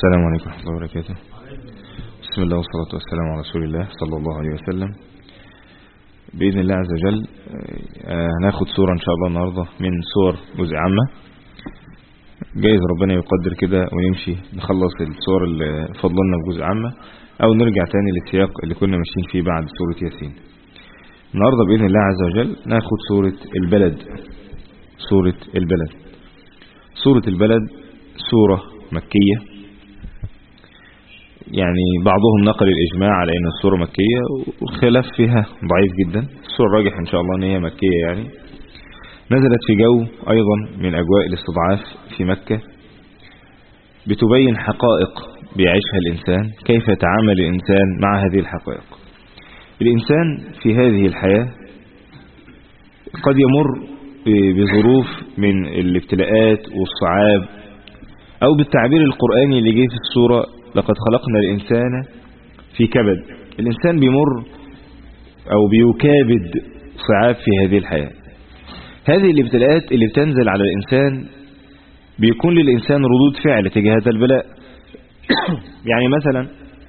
السلام عليكم ورحمة الله وبركاته. بسم الله والصلاة والسلام على رسول الله صلى الله عليه وسلم. بإذن الله عز وجل هناخد سورة إن شاء الله النهاردة من سور جزء عامة. جايز ربنا يقدر كده ونمشي نخلص السور اللي فضلنا في جزء عامة أو نرجع تاني للسياق اللي كنا ماشيين فيه بعد سورة ياسين. النهاردة بإذن الله عز وجل ناخد سورة البلد. سورة البلد. سورة البلد سورة مكية، يعني بعضهم نقل الإجماع على أن السورة مكية والخلاف فيها ضعيف جدا. السورة الراجح إن شاء الله أن هي مكية، يعني نزلت في جو أيضا من أجواء الاستضعاف في مكة، بتبين حقائق بيعيشها الإنسان، كيف يتعامل الإنسان مع هذه الحقائق. الإنسان في هذه الحياة قد يمر بظروف من الابتلاءات والصعاب، أو بالتعبير القرآني اللي جاي في السورة لقد خلقنا الإنسان في كبد. الإنسان بيمر أو بيكابد صعاب في هذه الحياة. هذه الابتلاءات اللي بتنزل على الإنسان بيكون للإنسان ردود فعل تجاه هذا البلاء. يعني مثلا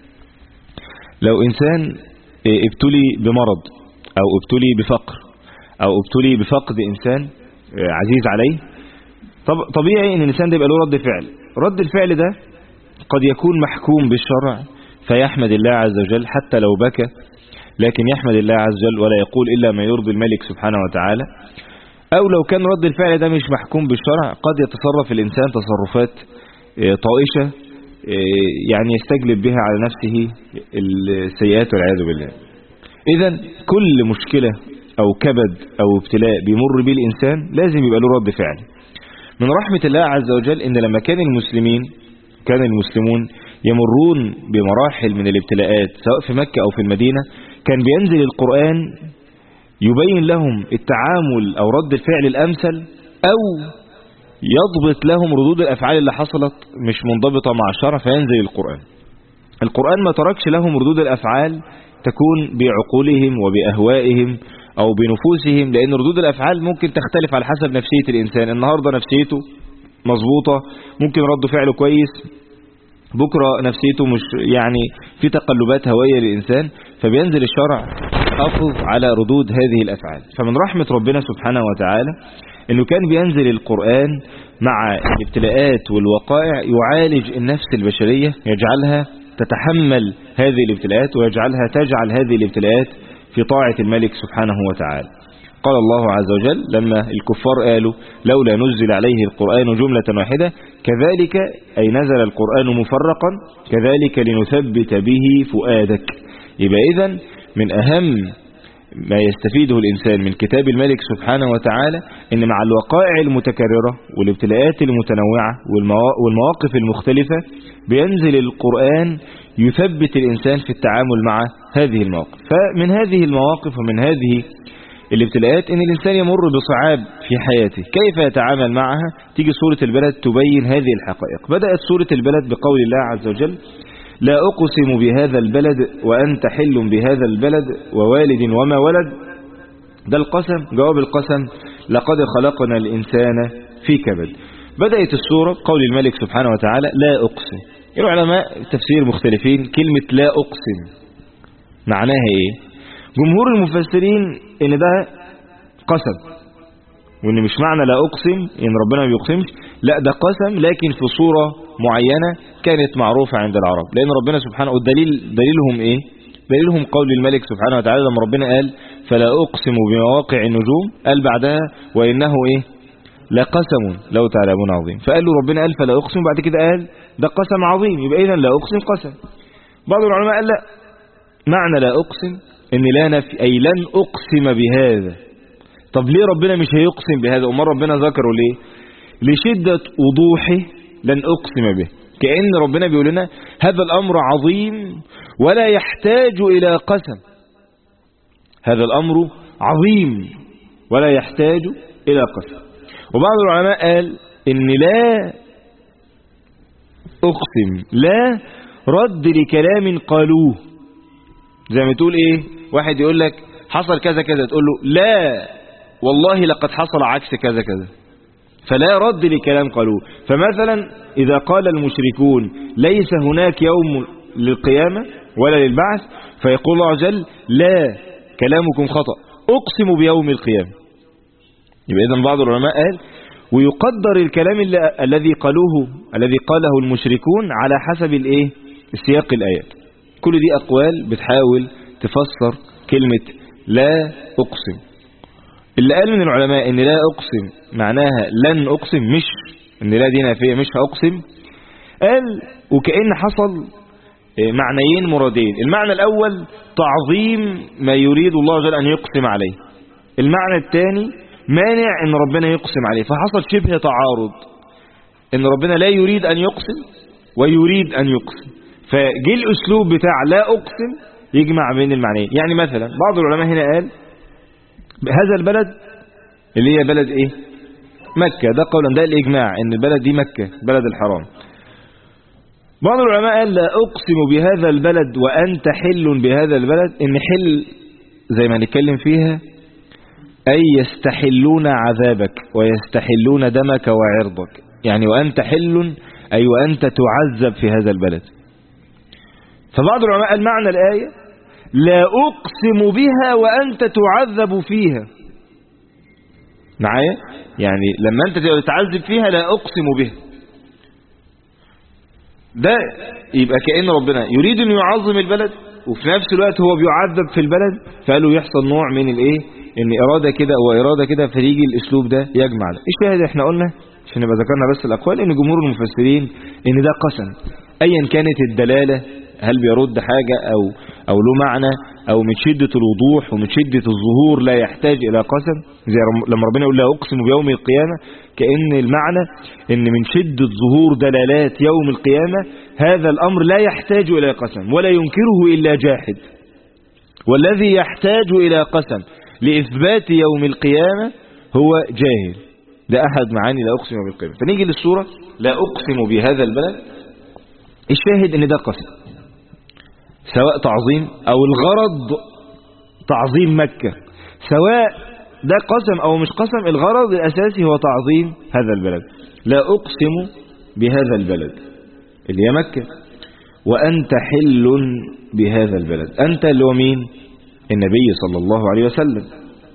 لو إنسان ابتلي بمرض أو ابتلي بفقر أو ابتلي بفقد إنسان عزيز عليه، طبيعي أن الإنسان ده يبقى له رد فعل. رد الفعل ده قد يكون محكوم بالشرع فيحمد الله عز وجل حتى لو بكى، لكن يحمد الله عز وجل ولا يقول إلا ما يرضي الملك سبحانه وتعالى. أو لو كان رد الفعل ده مش محكوم بالشرع قد يتصرف الإنسان تصرفات طائشة يعني يستجلب بها على نفسه السيئات والعياذ بالله. إذن كل مشكلة أو كبد أو ابتلاء بيمر به الإنسان لازم يبقى له رد فعل. من رحمة الله عز وجل إن لما كان المسلمون يمرون بمراحل من الابتلاءات سواء في مكة أو في المدينة، كان بينزل القرآن يبين لهم التعامل أو رد الفعل الأمثل، أو يضبط لهم ردود الأفعال اللي حصلت مش منضبطة مع الشرع، فينزل القرآن ما تركش لهم ردود الأفعال تكون بعقولهم وبأهوائهم أو بنفوسهم، لأن ردود الأفعال ممكن تختلف على حسب نفسية الإنسان. النهاردة نفسيته مظبوطة ممكن رد فعله كويس، بكرة نفسيته مش يعني في تقلبات هوية للإنسان، فبينزل الشرع حافظ على ردود هذه الأفعال. فمن رحمة ربنا سبحانه وتعالى أنه كان بينزل القرآن مع الابتلاءات والوقائع يعالج النفس البشرية، يجعلها تتحمل هذه الابتلاءات ويجعلها تجعل هذه الابتلاءات في طاعة الملك سبحانه وتعالى. قال الله عز وجل لما الكفار قالوا لولا نزل عليه القرآن جملة واحدة كذلك أي نزل القرآن مفرقا كذلك لنثبت به فؤادك. يبقى إذن من أهم ما يستفيده الإنسان من كتاب الملك سبحانه وتعالى إن مع الوقائع المتكررة والابتلاءات المتنوعة والمواقف المختلفة بينزل القرآن يثبت الإنسان في التعامل مع هذه المواقف. فمن هذه المواقف ومن هذه الابتلاءات ان الانسان يمر بصعاب في حياته، كيف يتعامل معها؟ تيجي سورة البلد تبين هذه الحقائق. بدأت سورة البلد بقول الله عز وجل لا أقسم بهذا البلد وأنت حل بهذا البلد ووالد وما ولد. ده القسم، جواب القسم لقد خلقنا الإنسان في كبد. بدأت السورة قول الملك سبحانه وتعالى لا أقسم. العلماء التفسير مختلفين، كلمة لا أقسم معناها إيه؟ جمهور المفسرين ان ده قسم، وان مش معنى لا اقسم ان ربنا ما بيقسمش، لا ده قسم لكن في صورة معينة كانت معروفة عند العرب. لان ربنا سبحانه دليلهم ايه؟ دليلهم قول الملك سبحانه وتعالى لما ربنا قال فلا اقسم بمواقع النجوم، قال بعدها وانه ايه؟ لقسم لو تعلمون عظيم. فقال له ربنا قال فلا اقسم، بعد كده قال ده قسم عظيم، يبقى اذا لا اقسم قسم. بعض العلماء قال لا، معنى لا اقسم ان لا نفي، اي لن اقسم بهذا. طب ليه ربنا مش هيقسم بهذا؟ امال ربنا ذكره ليه؟ لشدة وضوحه لن اقسم به، كأن ربنا بيقول لنا هذا الامر عظيم ولا يحتاج الى قسم. هذا الامر عظيم ولا يحتاج الى قسم. وبعض العلماء قال ان لا اقسم لا رد لكلام قالوه. زي ما تقول ايه؟ واحد يقول لك حصل كذا كذا، تقول له لا والله لقد حصل عكس كذا كذا. فلا رد لكلام قالوه. فمثلا إذا قال المشركون ليس هناك يوم للقيامة ولا للبعث، فيقول الله عز وجل لا، كلامكم خطأ، أقسم بيوم القيامة. يبقى إذن بعض العلماء قال ويقدر الكلام الذي قاله المشركون على حسب السياق الآيات. كل دي أقوال بتحاول تفسر كلمة لا أقسم. اللي قال من العلماء ان لا أقسم معناها لن أقسم، مش ان لا دي نافية مش هأقسم، قال وكأن حصل معنيين مرادين. المعنى الأول تعظيم ما يريد الله جل أن يقسم عليه، المعنى الثاني مانع ان ربنا يقسم عليه، فحصل شبه تعارض ان ربنا لا يريد أن يقسم ويريد أن يقسم، فجي الأسلوب بتاع لا أقسم يجمع بين المعنيين. يعني مثلا بعض العلماء هنا قال هذا البلد اللي هي بلد مكة، ده قولا ده الإجماع ان البلد دي مكة بلد الحرام. بعض العلماء قال لا أقسم بهذا البلد وأنت حل بهذا البلد، ان حل زي ما نتكلم فيها أي يستحلون عذابك ويستحلون دمك وعرضك، يعني وأنت حل أي وأنت تعذب في هذا البلد. فبعض العلماء قال معنى الآية لا أقسم بها وأنت تعذب فيها، معايا؟ يعني لما أنت تتعذب فيها لا أقسم بها، ده يبقى كأن ربنا يريد أن يعظم البلد وفي نفس الوقت هو بيعذب في البلد، فقالوا يحصل نوع من ان إرادة كده وإرادة كده، فيجي الأسلوب ده يجمع ده. الشاهد احنا قلنا عشان نبقى ذكرنا بس الأقوال ان جمهور المفسرين ان ده قسم أيا كانت الدلالة، هل بيرد حاجة أو له معنى أو من شدة الوضوح ومن شدة الظهور لا يحتاج إلى قسم، زي لما ربنا يقول لا أقسم بيوم القيامة، كأن المعنى أن من شدة ظهور دلالات يوم القيامة هذا الأمر لا يحتاج إلى قسم ولا ينكره إلا جاحد، والذي يحتاج إلى قسم لإثبات يوم القيامة هو جاهل. ده أحد معاني لا أقسم بالقيامة. فنيجي للسورة لا أقسم بهذا البلد، الشاهد أن ده قسم سواء تعظيم أو الغرض تعظيم مكة، سواء ده قسم أو مش قسم، الغرض الأساسي هو تعظيم هذا البلد. لا أقسم بهذا البلد اللي هي مكة وأنت حل بهذا البلد، أنت اللي هو مين؟ النبي صلى الله عليه وسلم.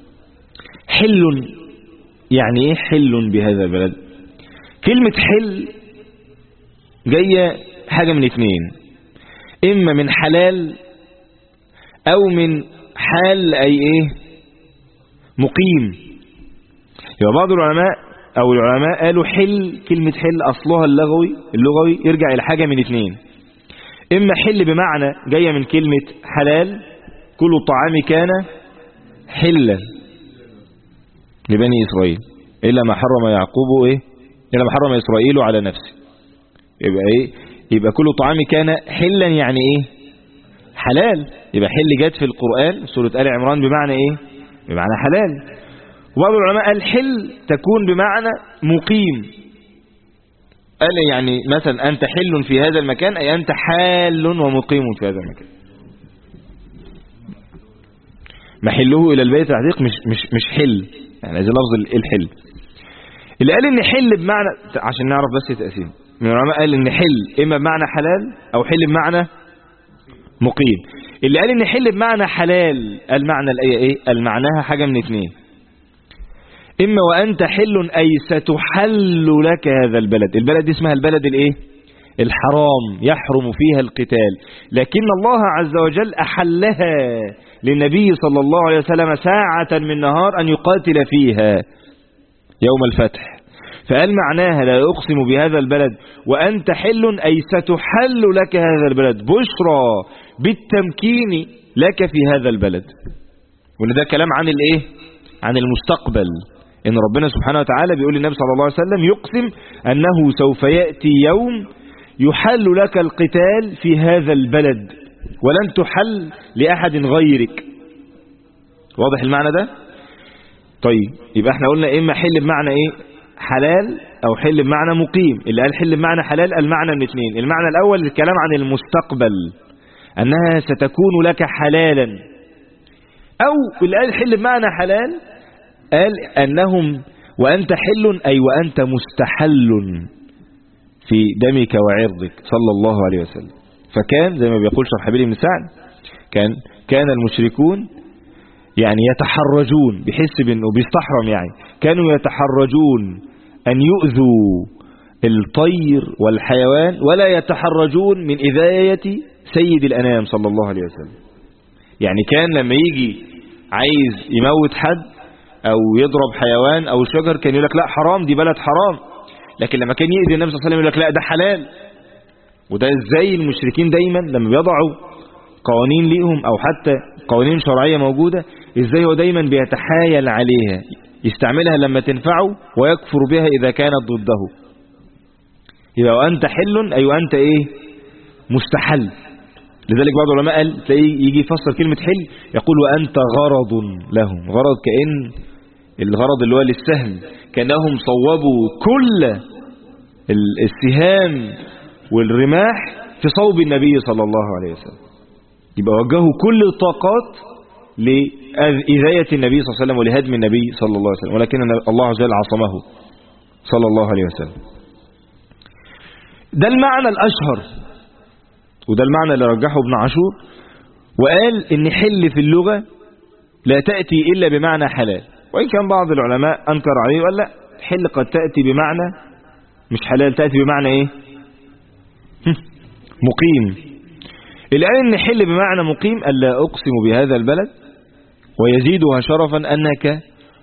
حل يعني إيه حل بهذا البلد؟ كلمة حل جاية حاجة من اثنين، إما من حلال أو من حال أي مقيم. يبقى بعض العلماء قالوا حل، كلمة حل أصلها اللغوي يرجع إلى حاجة من اثنين، إما حل بمعنى جاية من كلمة حلال، كل الطعام كان حلا لبني إسرائيل إلا ما حرم يعقوب إلا ما حرم إسرائيل على نفسه. يبقى كل طعام كان حلا يعني حلال. يبقى حل جت في القرآن سورة آل عمران بمعنى بمعنى حلال. وبعض العلماء قال حل تكون بمعنى مقيم، قال يعني مثلا أنت حل في هذا المكان أي أنت حال ومقيم في هذا المكان. محله إلى البيت العتيق مش حل، يعني هذا لفظ الحل. اللي قال ان حل بمعنى، عشان نعرف بس تقسيم، من العلماء قال ان حل اما بمعنى حلال او حل بمعنى مقيم. اللي قال ان حل بمعنى حلال المعنى الآية المعناها حاجة من اثنين، اما وانت حل اي ستحل لك هذا البلد دي اسمها البلد الحرام يحرم فيها القتال، لكن الله عز وجل احلها للنبي صلى الله عليه وسلم ساعة من نهار ان يقاتل فيها يوم الفتح، فقال معناها لا أقسم بهذا البلد وأنت حل أي ستحل لك هذا البلد، بشرى بالتمكين لك في هذا البلد. وإن ده كلام عن عن المستقبل، إن ربنا سبحانه وتعالى بيقول للنبي صلى الله عليه وسلم يقسم أنه سوف يأتي يوم يحل لك القتال في هذا البلد ولن تحل لأحد غيرك. واضح المعنى ده؟ طيب يبقى احنا قلنا إما حل بمعنى حلال أو حل بمعنى مقيم. اللي قال حل بمعنى حلال المعنى من اثنين، المعنى الأول الكلام عن المستقبل أنها ستكون لك حلالا، أو اللي قال حل بمعنى حلال قال أنهم وأنت حل أي وأنت مستحل في دمك وعرضك صلى الله عليه وسلم. فكان زي ما بيقول شرحبيل بن سعد كان المشركون يعني يتحرجون، بحس بأنه بيستحرم، يعني كانوا يتحرجون أن يؤذوا الطير والحيوان ولا يتحرجون من إذاية سيد الأنام صلى الله عليه وسلم. يعني كان لما يجي عايز يموت حد أو يضرب حيوان أو شجر كان يقول لك لا حرام، دي بلد حرام. لكن لما كان يؤذي النبي صلى الله عليه وسلم يقول لك لا ده حلال. وده ازاي المشركين دايما لما بيضعوا قوانين ليهم أو حتى قوانين شرعية موجودة، ازاي هو دايما بيتحايل عليها، يستعملها لما تنفعه ويكفر بها إذا كانت ضده. إذا وأنت حل أي وأنت إيه؟ مستحل. لذلك بعض العلماء قال تلاقيه يجي يفسر كلمة حل يقول وأنت غرض لهم. غرض كأن الغرض اللي هو للسهم، كأنهم صوبوا كل السهام والرماح في صوب النبي صلى الله عليه وسلم. يبقى وجهوا كل الطاقات لإذاية النبي صلى الله عليه وسلم ولهدم النبي صلى الله عليه وسلم، ولكن الله عز وجل عصمه صلى الله عليه وسلم. ده المعنى الأشهر، وده المعنى اللي رجحه ابن عاشور، وقال إن حل في اللغة لا تأتي إلا بمعنى حلال. وإن كان بعض العلماء أنكر عليه وقال لا، حل قد تأتي بمعنى مش حلال، تأتي بمعنى إيه؟ مقيم. الآن إن حل بمعنى مقيم ألا أقسم بهذا البلد، ويزيدها شرفا أنك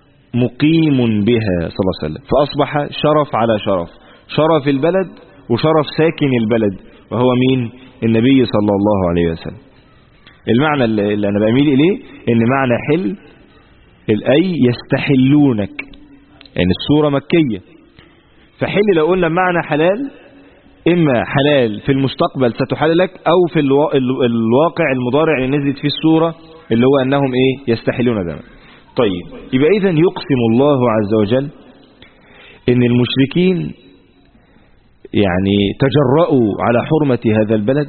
مقيم بها صلى الله عليه وسلم، فأصبح شرف على شرف، شرف البلد وشرف ساكن البلد وهو مين؟ النبي صلى الله عليه وسلم. المعنى اللي أنا بأميل إليه إن معنى حل أي يستحلونك، يعني السورة مكية، فحل لو قلنا معنى حلال إما حلال في المستقبل ستحل لك، أو في الواقع المضارع اللي نزلت فيه السورة اللي هو أنهم إيه؟ يستحلون دم. طيب يبقى إذن يقسم الله عز وجل إن المشركين يعني تجرؤوا على حرمة هذا البلد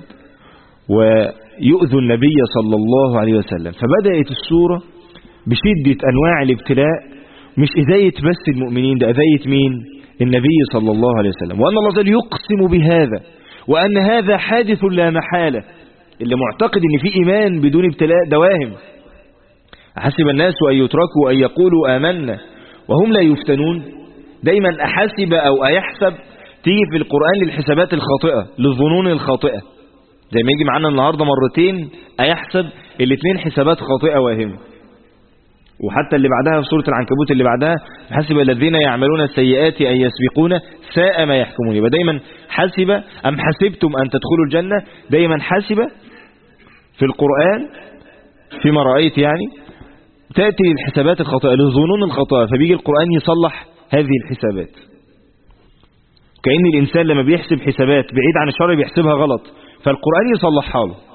ويؤذوا النبي صلى الله عليه وسلم، فبدأت السورة بشدة أنواع الابتلاء، مش إذاية بس المؤمنين، ده إذاية مين؟ النبي صلى الله عليه وسلم. وأن الله جل يقسم بهذا، وأن هذا حادث لا محالة. اللي معتقد أن في إيمان بدون ابتلاء دواهم. أحسب الناس أن يتركوا أن يقولوا آمنا وهم لا يفتنون. دايما أحسب أو أيحسب تيجي في القرآن للحسابات الخاطئة، للظنون الخاطئة، زي ما يجي معنا النهاردة مرتين أيحسب، الاثنين حسابات خاطئة واهمة. وحتى اللي بعدها في سورة العنكبوت اللي بعدها حسب الذين يعملون السيئات أن يسبقون ساء ما يحكمون. يبقى دايما حسب أم حسبتم أن تدخلوا الجنة، دايما حسب في القرآن فيما رأيت يعني تأتي الحسابات الخاطئة للظنون الخاطئة، فبيجي القرآن يصلح هذه الحسابات. كأن الإنسان لما بيحسب حسابات بعيد عن الشرع بيحسبها غلط، فالقرآن يصلحها له.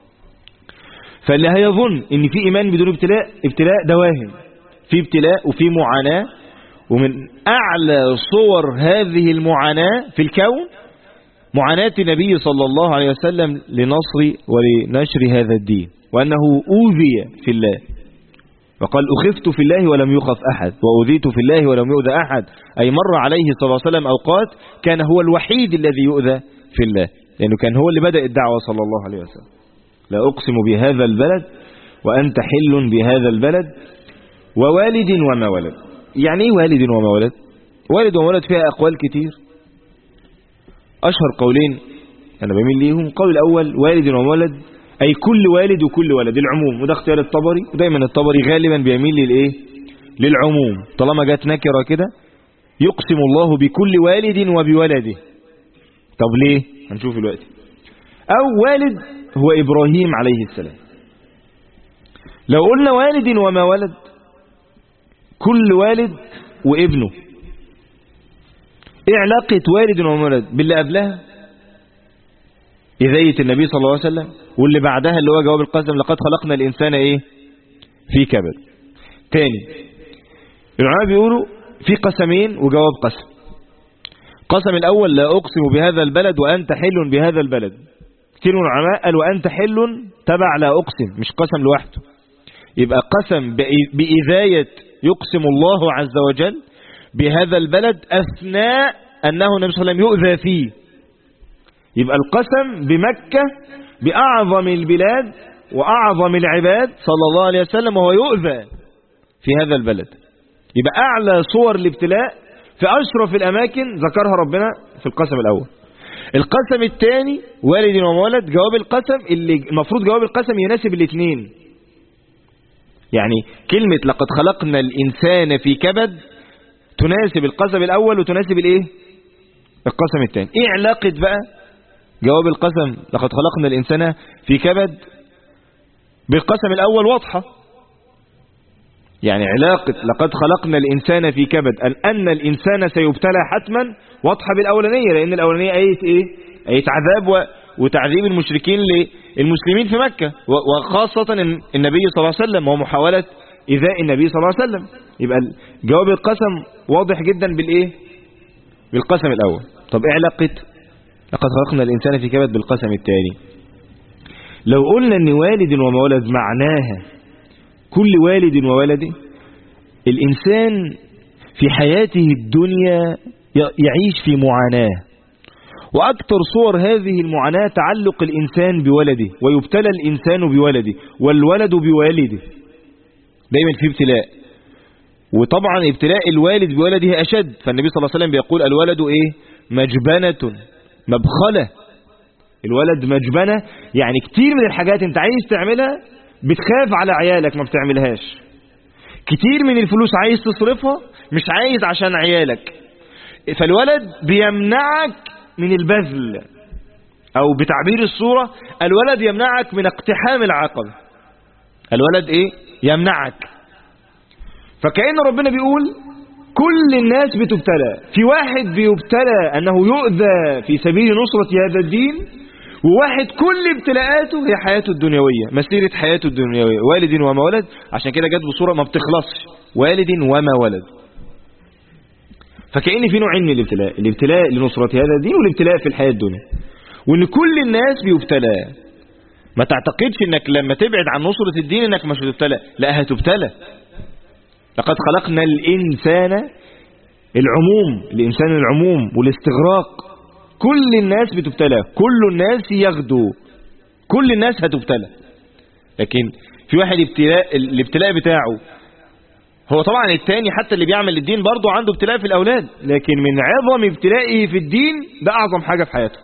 فاللي هيظن ان في ايمان بدون ابتلاء دواهم، في ابتلاء وفي معاناة، ومن اعلى صور هذه المعاناة في الكون معاناة النبي صلى الله عليه وسلم لنصر ولنشر هذا الدين، وانه اوذي في الله، وقال اخفت في الله ولم يخف احد، واوذيت في الله ولم يؤذى احد. اي مر عليه صلى الله عليه وسلم اوقات كان هو الوحيد الذي يؤذى في الله، لانه كان هو اللي بدأ الدعوة صلى الله عليه وسلم. لا أقسم بهذا البلد وأنت حل بهذا البلد ووالد وما ولد. يعني ايه والد وما ولد؟ والد وما ولد فيها أقوال كتير. أشهر قولين أنا بميل ليهم، قول الأول والد وما ولد أي كل والد وكل ولد، العموم، وده اختيار الطبري، ودايما الطبري غالبا بيميل للإيه؟ للعموم. طالما جت نكرة كده يقسم الله بكل والد وبولده. طب ليه؟ هنشوف دلوقتي. أو والد هو إبراهيم عليه السلام. لو قلنا والد وما ولد كل والد وابنه، ايه علاقة والد وما ولد باللي قبلها إذاية النبي صلى الله عليه وسلم، واللي بعدها اللي هو جواب القسم لقد خلقنا الإنسان ايه في كبد. تاني العلماء بيقولوا في قسمين وجواب قسم. قسم الأول لا أقسم بهذا البلد وأنت حل بهذا البلد. كثير من العلماء قال وأنت حل تبع لا أقسم، مش قسم لوحده. يبقى قسم بإذاية يقسم الله عز وجل بهذا البلد أثناء أنه النبي صلى الله عليه وسلم يؤذى فيه. يبقى القسم بمكة بأعظم البلاد وأعظم العباد صلى الله عليه وسلم وهو يؤذى في هذا البلد. يبقى أعلى صور الابتلاء في أشرف الأماكن ذكرها ربنا في القسم الأول. القسم الثاني والد ومولد، جواب القسم اللي المفروض جواب القسم يناسب الاثنين. يعني كلمة لقد خلقنا الإنسان في كبد تناسب القسم الأول وتناسب الايه؟ القسم الثاني. ايه علاقة بقى جواب القسم لقد خلقنا الإنسان في كبد بالقسم الأول؟ واضحة. يعني علاقة لقد خلقنا الإنسان في كبد أن الإنسان سيبتلى حتما واضحة بالأولانية، لأن الأولانية آية إيه؟ آية عذاب وتعذيب المشركين للمسلمين في مكة، وخاصة النبي صلى الله عليه وسلم ومحاولة إيذاء النبي صلى الله عليه وسلم. يبقى جواب القسم واضح جدا بالإيه؟ بالقسم الأول. طب إيه علاقة لقد خلقنا الإنسان في كبد بالقسم الثاني؟ لو قلنا أن والد ومولد معناها كل والد وولده، الإنسان في حياته الدنيا يعيش في معاناة، وأكثر صور هذه المعاناة تعلق الإنسان بولده، ويبتلى الإنسان بولده والولد بوالده. دايما في ابتلاء، وطبعا ابتلاء الوالد بولده أشد. فالنبي صلى الله عليه وسلم بيقول الولد إيه؟ مجبنة مبخلة. الولد مجبنة، يعني كتير من الحاجات انت عايز تعملها بتخاف على عيالك ما بتعملهاش. كتير من الفلوس عايز تصرفها مش عايز عشان عيالك، فالولد بيمنعك من البذل، او بتعبير الصورة الولد يمنعك من اقتحام العقبة. الولد ايه؟ يمنعك. فكأن ربنا بيقول كل الناس بتبتلى، في واحد بيبتلى انه يؤذى في سبيل نصرة هذا الدين، وواحد كل ابتلاءاته هي حياته الدنيوية، مسيرة حياته الدنيوية، والد وما ولد. عشان كده جت بصورة ما بتخلصش، والد وما ولد. فكأن في نوعين من الابتلاء، الابتلاء لنصرة هذا الدين والابتلاء في الحياة الدنيا، وان كل الناس بيبتلى. ما تعتقدش انك لما تبعد عن نصرة الدين انك مش هتبتلى، لا هتبتلى. لقد خلقنا الإنسان، العموم، الإنسان العموم والاستغراق، كل الناس بتبتلى، كل الناس يغدو، كل الناس هتبتلى. لكن في واحد الابتلاء بتاعه هو طبعا التاني، حتى اللي بيعمل الدين برضه عنده ابتلاء في الأولاد، لكن من عظم ابتلائه في الدين ده أعظم حاجة في حياته.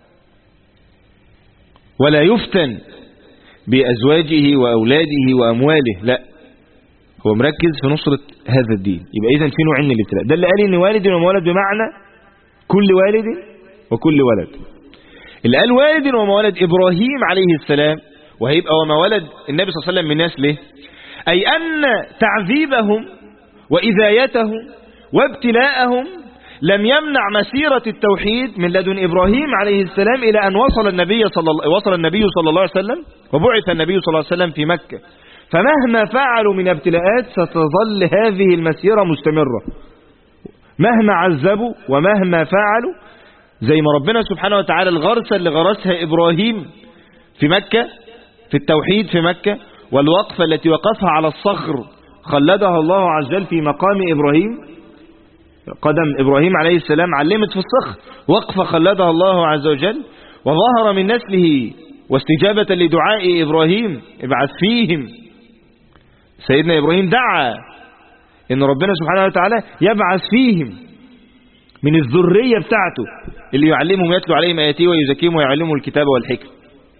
ولا يفتن بأزواجه وأولاده وأمواله، لا، هو مركز في نصرة هذا الدين. يبقى إذن في نوعين من الابتلاء. ده اللي قال إن والد ومولد بمعنى كل والد وكل ولد. اللي قال والد ومولد إبراهيم عليه السلام، وهيبقى وما ولد النبي صلى الله عليه وسلم من ناس ليه؟ أي أن تعذيبهم وإذايتهم وابتلاءهم لم يمنع مسيرة التوحيد من لدن إبراهيم عليه السلام إلى أن وصل النبي صلى الله عليه وسلم وبعث النبي صلى الله عليه وسلم في مكة. فمهما فعلوا من ابتلاءات ستظل هذه المسيرة مستمرة، مهما عذبوا ومهما فعلوا. زي ما ربنا سبحانه وتعالى الغرسة اللي غرسها إبراهيم في مكة في التوحيد في مكة، والوقفة التي وقفها على الصخر خلدها الله عز وجل في مقام إبراهيم. قدم إبراهيم عليه السلام علمت في الصخر، وقفة خلدها الله عز وجل، وظهر من نسله واستجابة لدعاء إبراهيم ابعث فيهم. سيدنا إبراهيم دعا إن ربنا سبحانه وتعالى يبعث فيهم من الذرية بتاعته اللي يعلمهم يتلو عليهم آياته ويزكيهم ويعلمهم الكتاب والحكمة.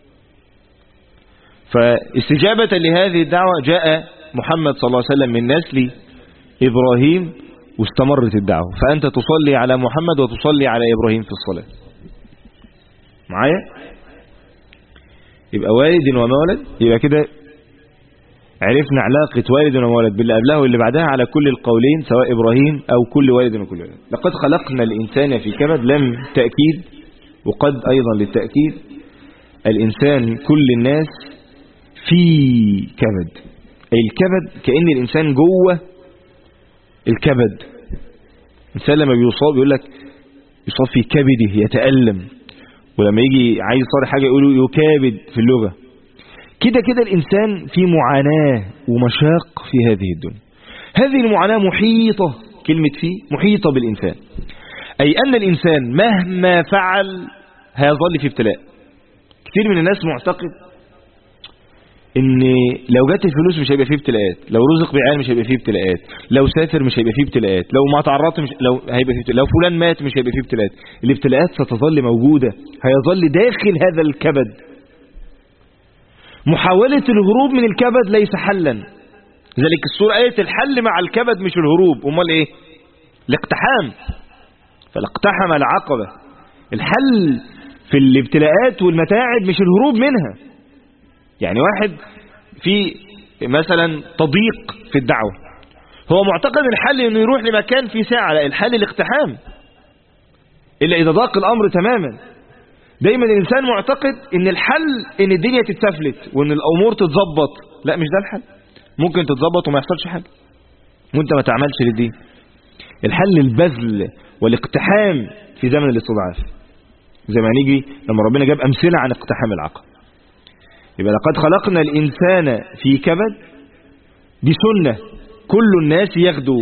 فاستجابة لهذه الدعوة جاء محمد صلى الله عليه وسلم من نسل إبراهيم واستمرت الدعوة. فأنت تصلي على محمد وتصلي على إبراهيم في الصلاة معايا. يبقى والد ومولد، يبقى كده عرفنا علاقة والد ومولد باللي قبلها واللي بعدها على كل القولين، سواء إبراهيم أو كل والد وكل والد. لقد خلقنا الإنسان في كبد، لم تأكيد وقد أيضا للتأكيد. الإنسان كل الناس في كبد، أي الكبد كأن الإنسان جوه الكبد. الإنسان لما بيصاب يقول لك يصاب في كبده يتألم، ولما يجي عايز يصار حاجة يقولوا يكابد في اللغة. كده كده الإنسان في معاناة ومشاق في هذه الدنيا. هذه المعاناة محيطة كلمة في محيطة بالإنسان، أي أن الإنسان مهما فعل هيظل في ابتلاء. كثير من الناس معتقد ان لو جات الفلوس مش هيبقى فيه ابتلاءات، لو رزق بعيال مش هيبقى فيه ابتلاءات، لو سافر مش هيبقى فيه ابتلاءات، لو ما تعرضت مش لو هيبقى فيه ابتلاءات، لو فلان مات مش هيبقى فيه ابتلاءات. الابتلاءات ستظل موجودة، هيظل داخل هذا الكبد. محاولة الهروب من الكبد ليس حلا، لذلك السورة قالت الحل مع الكبد مش الهروب، امال ايه؟ الاقتحام. فالاقتحم العقبة. الحل في الابتلاءات والمتاعب مش الهروب منها. يعني واحد في مثلا تضييق في الدعوة، هو معتقد الحل انه يروح لمكان فيه ساعة، لا، الحل الاقتحام، إلا إذا ضاق الأمر تماما. دايما الإنسان معتقد ان الحل ان الدنيا تتسفلت وان الأمور تتظبط، لا، مش ده الحل. ممكن تتظبط وما يحصلش حاجة وانت ما تعملش للدين. الحل البذل والاقتحام في زمن الاستضعاف، زي ما نيجي لما ربنا جاب أمثلة عن اقتحام العقبة. يبقى لقد خلقنا الإنسان في كبد، دي سنة كل الناس يغدو،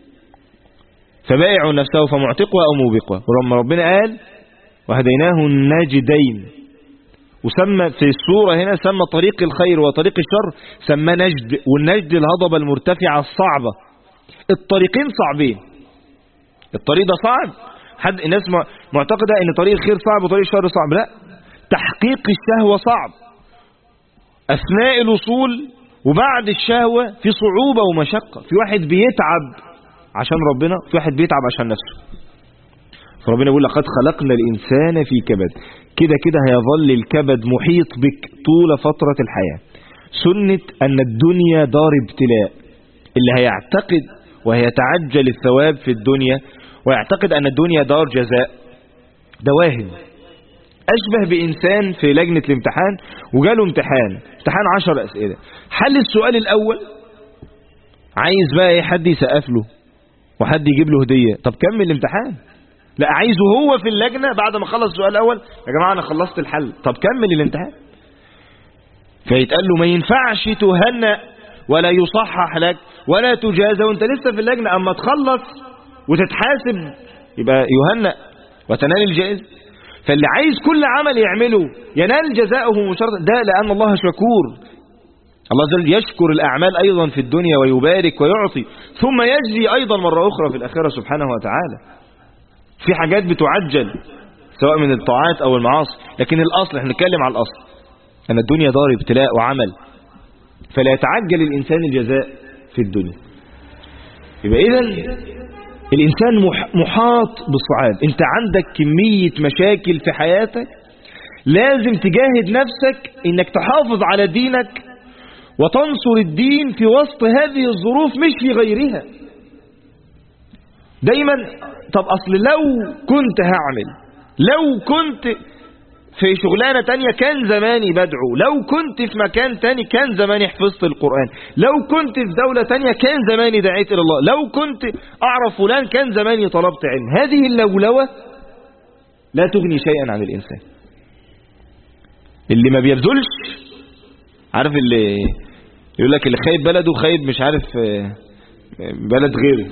فبائع نفسه فمعتقها أو موبقها. ولما ربنا قال وهديناه الناجدين، وسمى في السورة هنا سمى طريق الخير وطريق الشر سمى نجد، والنجد الهضبة المرتفعة الصعبة. الطريقين صعبين، الطريق ده صعب، الناس معتقدة ان طريق الخير صعب وطريق الشر صعب، لا، تحقيق الشهوة صعب، أثناء الوصول وبعد الشهوة في صعوبة ومشقة. في واحد بيتعب عشان ربنا، في واحد بيتعب عشان نفسه. فربنا يقول لقد خلقنا الإنسان في كبد. كده كده هيظل الكبد محيط بك طول فترة الحياة. سنة أن الدنيا دار ابتلاء. اللي هيعتقد وهيتعجل الثواب في الدنيا ويعتقد أن الدنيا دار جزاء، ده واهم. أشبه بإنسان في لجنة الامتحان وجاله امتحان 10 أسئلة، حل السؤال الأول، عايز بقى ايه؟ حد يسقف له وحد يجيب له هدية. طب كمل الامتحان. لا، عايزه هو في اللجنة بعد ما خلص السؤال الأول، يا جماعة أنا خلصت الحل. طب كمل الامتحان. فيتقال له ما ينفعش تهنأ ولا يصحح لك ولا تجازى وانت لسه في اللجنة، أما تخلص وتتحاسب يبقى يهنأ وتنال الجائزة. فاللي عايز كل عمل يعمله ينال جزاؤه مباشرة، ده لأن الله شكور. الله عز وجل يشكر الأعمال أيضا في الدنيا ويبارك ويعطي، ثم يجزي أيضا مرة أخرى في الآخرة سبحانه وتعالى. في حاجات بتعجل سواء من الطاعات أو المعاصي، لكن الأصل، احنا نتكلم على الأصل، أن الدنيا دار ابتلاء وعمل، فلا يتعجل الإنسان الجزاء في الدنيا. يبقى إذن الإنسان محاط بالصعاب. أنت عندك كمية مشاكل في حياتك، لازم تجاهد نفسك إنك تحافظ على دينك وتنصر الدين في وسط هذه الظروف مش في غيرها. دايما طب أصل لو كنت هعمل، لو كنت في شغلانة تانية كان زماني بدعو، لو كنت في مكان تاني كان زماني حفظت القرآن، لو كنت في دولة تانية كان زماني دعيت إلى الله، لو كنت أعرف فلان كان زماني طلبت علم. هذه اللولوة لا تغني شيئا عن الإنسان. اللي ما بيبذلش، عارف اللي يقول لك اللي خايب بلده خايب مش عارف بلد غيره،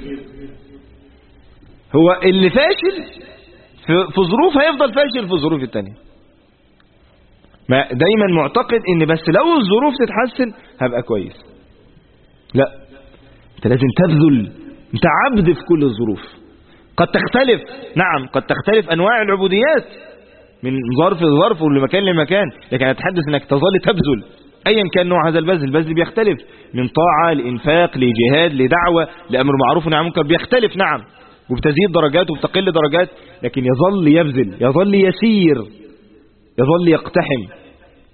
هو اللي فاشل في ظروف هيفضل فاشل في الظروف التانية. ما دايما معتقد ان بس لو الظروف تتحسن هبقى كويس. لا، انت لازم تبذل، انت عبد في كل الظروف. قد تختلف، نعم قد تختلف انواع العبوديات من ظرف لظرف ولمكان لمكان، لكن اتحدث انك تظل تبذل ايا كان نوع هذا البذل. البذل بيختلف من طاعة لإنفاق لجهاد لدعوة لأمر معروف ونهي عن منكر، بيختلف نعم، وبتزيد درجات وبتقل درجات، لكن يظل يبذل، يظل يسير، يظل يقتحم.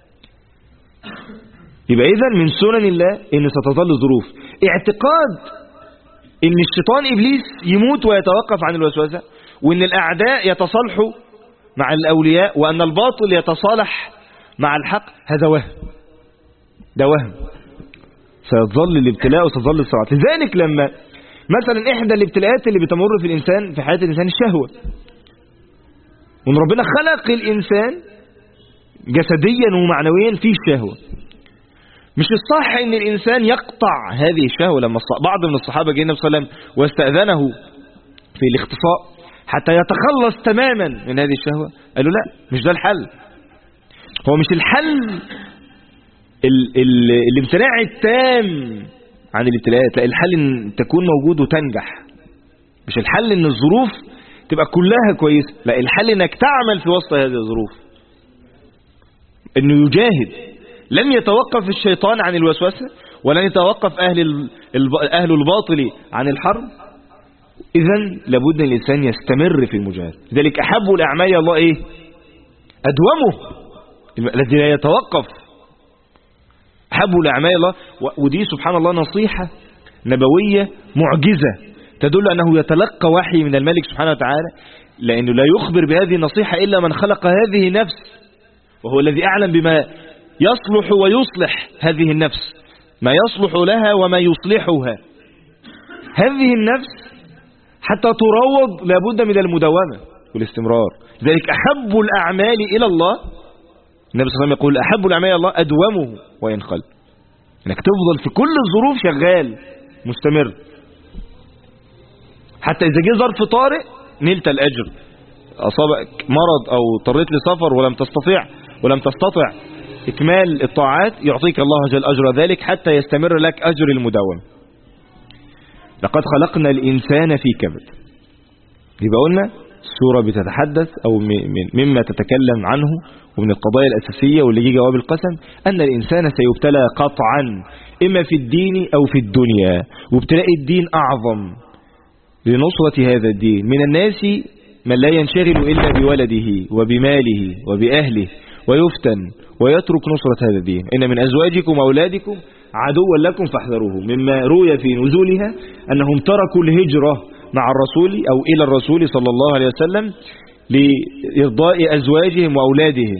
يبقى إذن من سنن الله إن ستظل ظروف. اعتقاد إن الشيطان إبليس يموت ويتوقف عن الوسوسة، وإن الأعداء يتصالحوا مع الأولياء، وأن الباطل يتصالح مع الحق، هذا وهم، ده وهم. سيظل الابتلاء وستظل الصراعات. لذلك لما مثلا إحدى الابتلاءات اللي بتمر في الإنسان في حياة الإنسان الشهوة، وإن ربنا خلق الإنسان جسديا ومعنويا فيه الشهوة، مش الصح ان الانسان يقطع هذه الشهوة. لما بعض من الصحابة جاء النبي صلى الله عليه وسلم واستأذنه في الاختصاء حتى يتخلص تماما من هذه الشهوة، قالوا لا، مش ده الحل. هو مش الحل الامتناع التام عن الابتلاءات، لا، الحل ان تكون موجود وتنجح. مش الحل ان الظروف تبقى كلها كويسة، لا، الحل انك تعمل في وسط هذه الظروف، انه يجاهد. لم يتوقف الشيطان عن الوسوسة، ولن يتوقف أهل الباطل عن الحرب. إذن لابد أن الإنسان يستمر في المجاهدة. لذلك أحب الأعمال الله إيه؟ أدومه، الذي لا يتوقف. أحب الأعمال الله، ودي سبحان الله نصيحة نبوية معجزة تدل أنه يتلقى وحي من الملك سبحانه وتعالى، لأنه لا يخبر بهذه النصيحة إلا من خلق هذه النفس، وهو الذي أعلم بما يصلح ويصلح هذه النفس، ما يصلح لها وما يصلحها. هذه النفس حتى تروض لابد من المداومة والاستمرار. لذلك أحب الأعمال إلى الله، النبي صلى الله عليه وسلم يقول أحب الأعمال إلى الله أدومه وإن قل، إنك تفضل في كل الظروف شغال مستمر، حتى إذا جه ظرف طارئ نلت الأجر. أصابك مرض أو اضطريت لسفر ولم تستطع إكمال الطاعات، يعطيك الله جل أجر ذلك حتى يستمر لك أجر المداومة. لقد خلقنا الإنسان في كبد. يبقى قلنا السورة بتتحدث أو مما تتكلم عنه ومن القضايا الأساسية واللي جه جواب القسم أن الإنسان سيبتلى قطعا، إما في الدين أو في الدنيا، وابتلاء الدين أعظم لنصرة هذا الدين. من الناس من لا ينشغل إلا بولده وبماله وبأهله ويفتن ويترك نصرة هذا الدين. إن من أزواجكم وأولادكم عدوا لكم فاحذروه. مما روي في نزولها أنهم تركوا الهجرة مع الرسول أو إلى الرسول صلى الله عليه وسلم لإرضاء أزواجهم وأولادهم،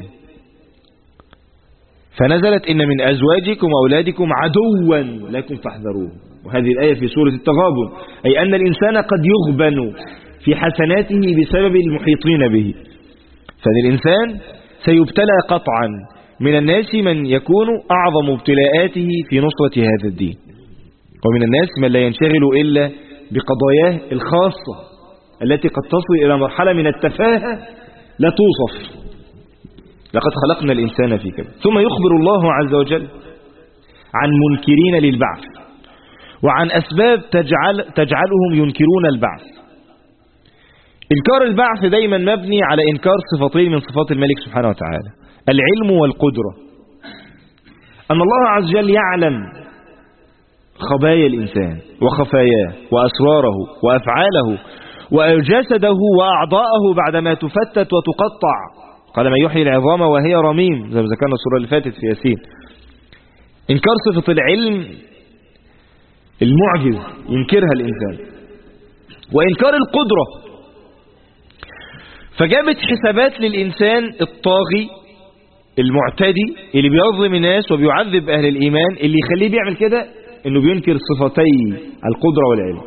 فنزلت إن من أزواجكم وأولادكم عدوا لكم فاحذروه. وهذه الآية في سورة التغابن، أي أن الإنسان قد يغبن في حسناته بسبب المحيطين به. فالإنسان سيبتلى قطعا. من الناس من يكون أعظم ابتلاءاته في نصرة هذا الدين، ومن الناس من لا ينشغل إلا بقضاياه الخاصة التي قد تصل إلى مرحلة من التفاهة لا توصف. لقد خلقنا الإنسان في كبد. ثم يخبر الله عز وجل عن منكرين للبعث وعن أسباب تجعلهم ينكرون البعث. إنكار البعث دايما مبني على إنكار صفتين من صفات الملك سبحانه وتعالى، العلم والقدرة. أن الله عز وجل يعلم خبايا الإنسان وخفاياه وأسراره وأفعاله وجسده وأعضاءه بعدما تفتت وتقطع. قال من يحيي العظام وهي رميم، زي ما ذكرنا السورة اللي فاتت في ياسين. إنكار صفة العلم المعجز ينكرها الإنسان، وإنكار القدرة. فجابت حسابات للإنسان الطاغي المعتدي اللي بيظلم الناس وبيعذب أهل الإيمان، اللي يخليه بيعمل كده إنه بينكر صفتي القدرة والعلم.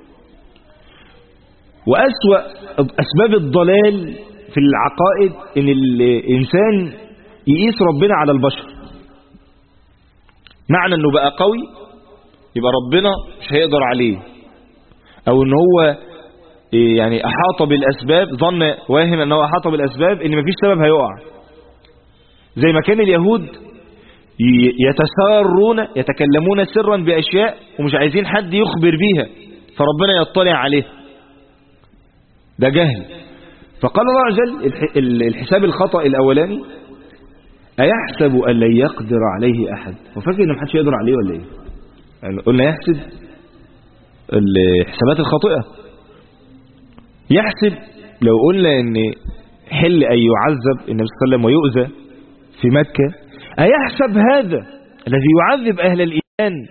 وأسوأ أسباب الضلال في العقائد إن الإنسان يقيس ربنا على البشر، معنى إنه بقى قوي يبقى ربنا مش هيقدر عليه، أو إن هو يعني أحاط بالأسباب، ظن واهم أنه أحاط بالأسباب إن مفيش سبب هيقع. زي ما كان اليهود يتكلمون سرا بأشياء ومش عايزين حد يخبر بيها فربنا يطلع عليه، ده جهل. فقال الله عز وجل الحساب الخطأ الأولاني أيحسب أن لن يقدر عليه أحد. وفاكر إن محدش يقدر عليه ولا إيه؟ يعني قلنا يحسب الحسابات الخاطئة. يحسب لو قلنا إن حل أن يعذب النبي صلى الله عليه وسلم ويؤذى في مكة، أيحسب هذا الذي يعذب أهل الإيمان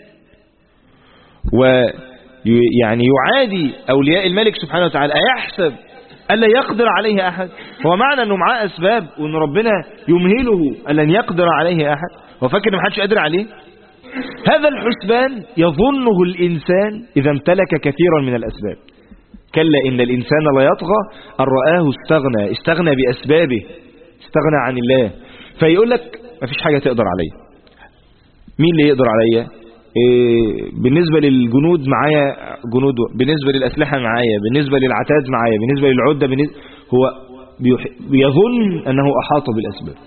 ويعني يعادي أولياء الملك سبحانه وتعالى، أيحسب ألا يقدر عليه أحد؟ هو معنى أنه معاه أسباب وأن ربنا يمهله أن يقدر عليه أحد، هو فاكر أنه محدش قادر عليه. هذا الحسبان يظنه الإنسان إذا امتلك كثيرا من الأسباب. كلا إن الإنسان لا يطغى أن رآه استغنى بأسبابه، استغنى عن الله، فيقول لك ما فيش حاجة تقدر عليه. مين اللي يقدر عليا؟ بالنسبة للجنود معايا جنود، بالنسبة للأسلحة معايا، بالنسبة للعتاد معايا، بالنسبة للعدة، هو بيظن أنه أحاط بالأسباب.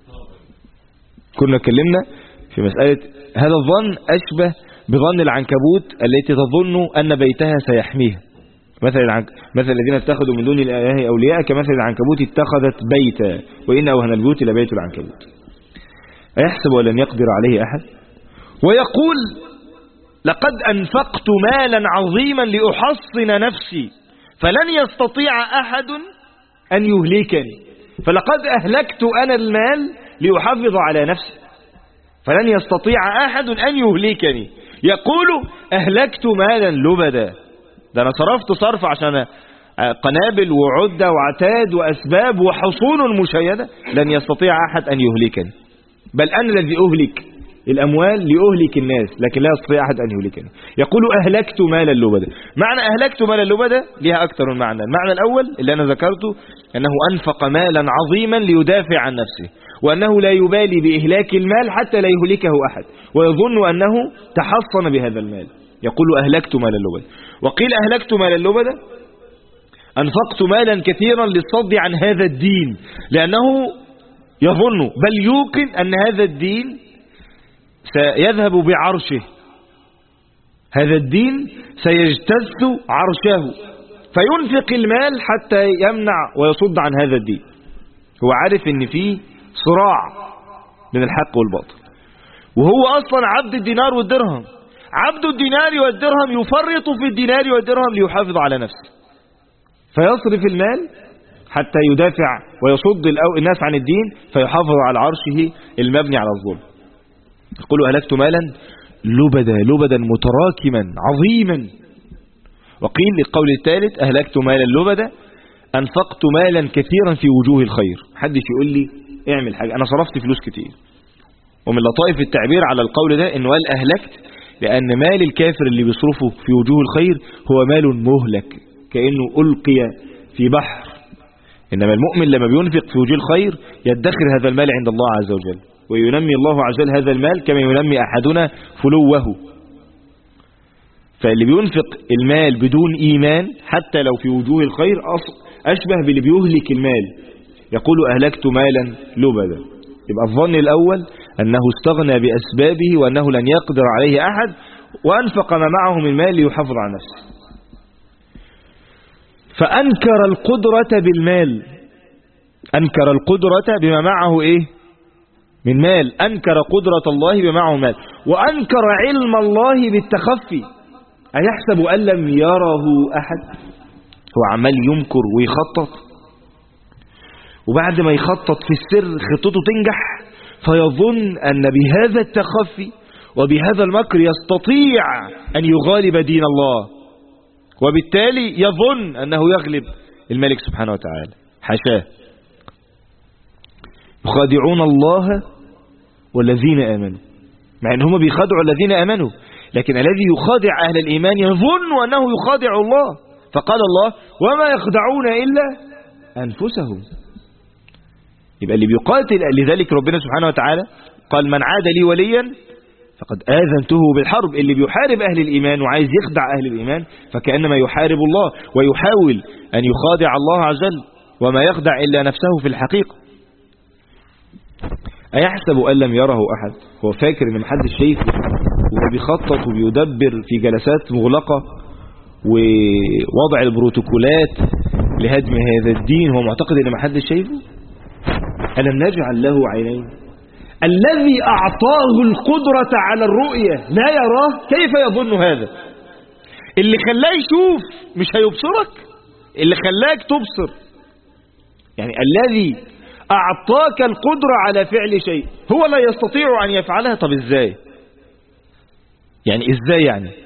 كنا اتكلمنا في مسألة هذا الظن أشبه بظن العنكبوت التي تظن أن بيتها سيحميها. مثل الذين اتخذوا من دون الله أولياء كمثل العنكبوت اتخذت بيتا وإن أوهن البيوت لبيت العنكبوت. أيحسب ولن يقدر عليه أحد؟ ويقول لقد أنفقت مالا عظيما لأحصن نفسي فلن يستطيع أحد أن يهلكني، فلقد أهلكت أنا المال لأحافظ على نفسي فلن يستطيع أحد أن يهلكني. يقول أهلكت مالا لبدا، ده أنا صرفت صرف عشان قنابل وعدة وعتاد وأسباب وحصون مشيدة، لن يستطيع أحد أن يهلكني، بل أنا الذي أهلك الأموال لأهلك الناس، لكن لا يستطيع أحد أن يهلكني. يقول أهلكت مالا لبدا. معنى أهلكت مالا لبدا لها أكثر من معنى. المعنى الأول اللي أنا ذكرته أنه أنفق مالا عظيما ليدافع عن نفسه، وأنه لا يبالي بإهلاك المال حتى لا يهلكه أحد، ويظن أنه تحصن بهذا المال. يقول أهلكت مالا لبدا. وقيل أهلكت مالا لبدا أنفقت مالا كثيرا للصد عن هذا الدين، لأنه يظن بل يوقن أن هذا الدين سيذهب بعرشه، هذا الدين سيجتث عرشه، فينفق المال حتى يمنع ويصد عن هذا الدين. هو عارف ان فيه صراع بين الحق والباطل، وهو اصلا عبد الدينار والدرهم. عبد الدينار والدرهم يفرط في الدينار والدرهم ليحافظ على نفسه، فيصرف المال حتى يدافع ويصد الناس عن الدين، فيحافظ على عرشه المبني على الظلم. يقول أهلكت مالا لبدا، لبدا متراكما عظيما. وقيل للقول الثالث أهلكت مالا لبدا أنفقت مالا كثيرا في وجوه الخير. حدش يقول لي اعمل حاجة، أنا صرفت فلوس كتير. ومن لطائف التعبير على القول ده إنه قال أهلكت لأن مال الكافر اللي بيصرفه في وجوه الخير هو مال مهلك، كأنه ألقي في بحر. إنما المؤمن لما بينفق في وجوه الخير يدخر هذا المال عند الله عز وجل، وينمي الله عز وجل هذا المال كما ينمي أحدنا فلوه. فاللي بينفق المال بدون إيمان حتى لو في وجوه الخير أشبه باللي بيهلك المال. يقول أهلكت مالا لبدا. يبقى الظن الأول أنه استغنى بأسبابه وأنه لن يقدر عليه أحد، وأنفق ما معه من مال ليحافظ على نفسه. فأنكر القدرة بالمال، أنكر القدرة بما معه إيه؟ من مال. أنكر قدرة الله بما معه مال، وأنكر علم الله بالتخفي. أيحسب أن لم يره أحد؟ هو عمال يمكر ويخطط، وبعد ما يخطط في السر خطته تنجح، فيظن أن بهذا التخفي وبهذا المكر يستطيع أن يغالب دين الله، وبالتالي يظن أنه يغلب الملك سبحانه وتعالى. حاشاه. يخادعون الله والذين آمنوا، مع أن هم بيخادعوا الذين آمنوا، لكن الذي يخادع أهل الإيمان يظن أنه يخادع الله. فقال الله وما يخدعون إلا أنفسهم. يبقى اللي بيقاتل، لذلك ربنا سبحانه وتعالى قال من عاد لي وليا فقد آذنته بالحرب. اللي بيحارب أهل الإيمان وعايز يخدع أهل الإيمان فكأنما يحارب الله، ويحاول أن يخادع الله عز وجل، وما يخدع إلا نفسه في الحقيقة. أيحسب أن لم يره أحد؟ هو فاكر أن محدش شايفه، وهو بيخطط وبيدبر في جلسات مغلقة ووضع البروتوكولات لهدم هذا الدين، هو معتقد أن محدش شايفه. ألم نجعل له عينين؟ الذي أعطاه القدرة على الرؤية لا يراه، كيف يظن هذا؟ اللي خلاه يشوف مش هيبصرك، اللي خلاك تبصر. يعني الذي أعطاك القدرة على فعل شيء هو لا يستطيع أن يفعلها. طب إزاي؟ يعني إزاي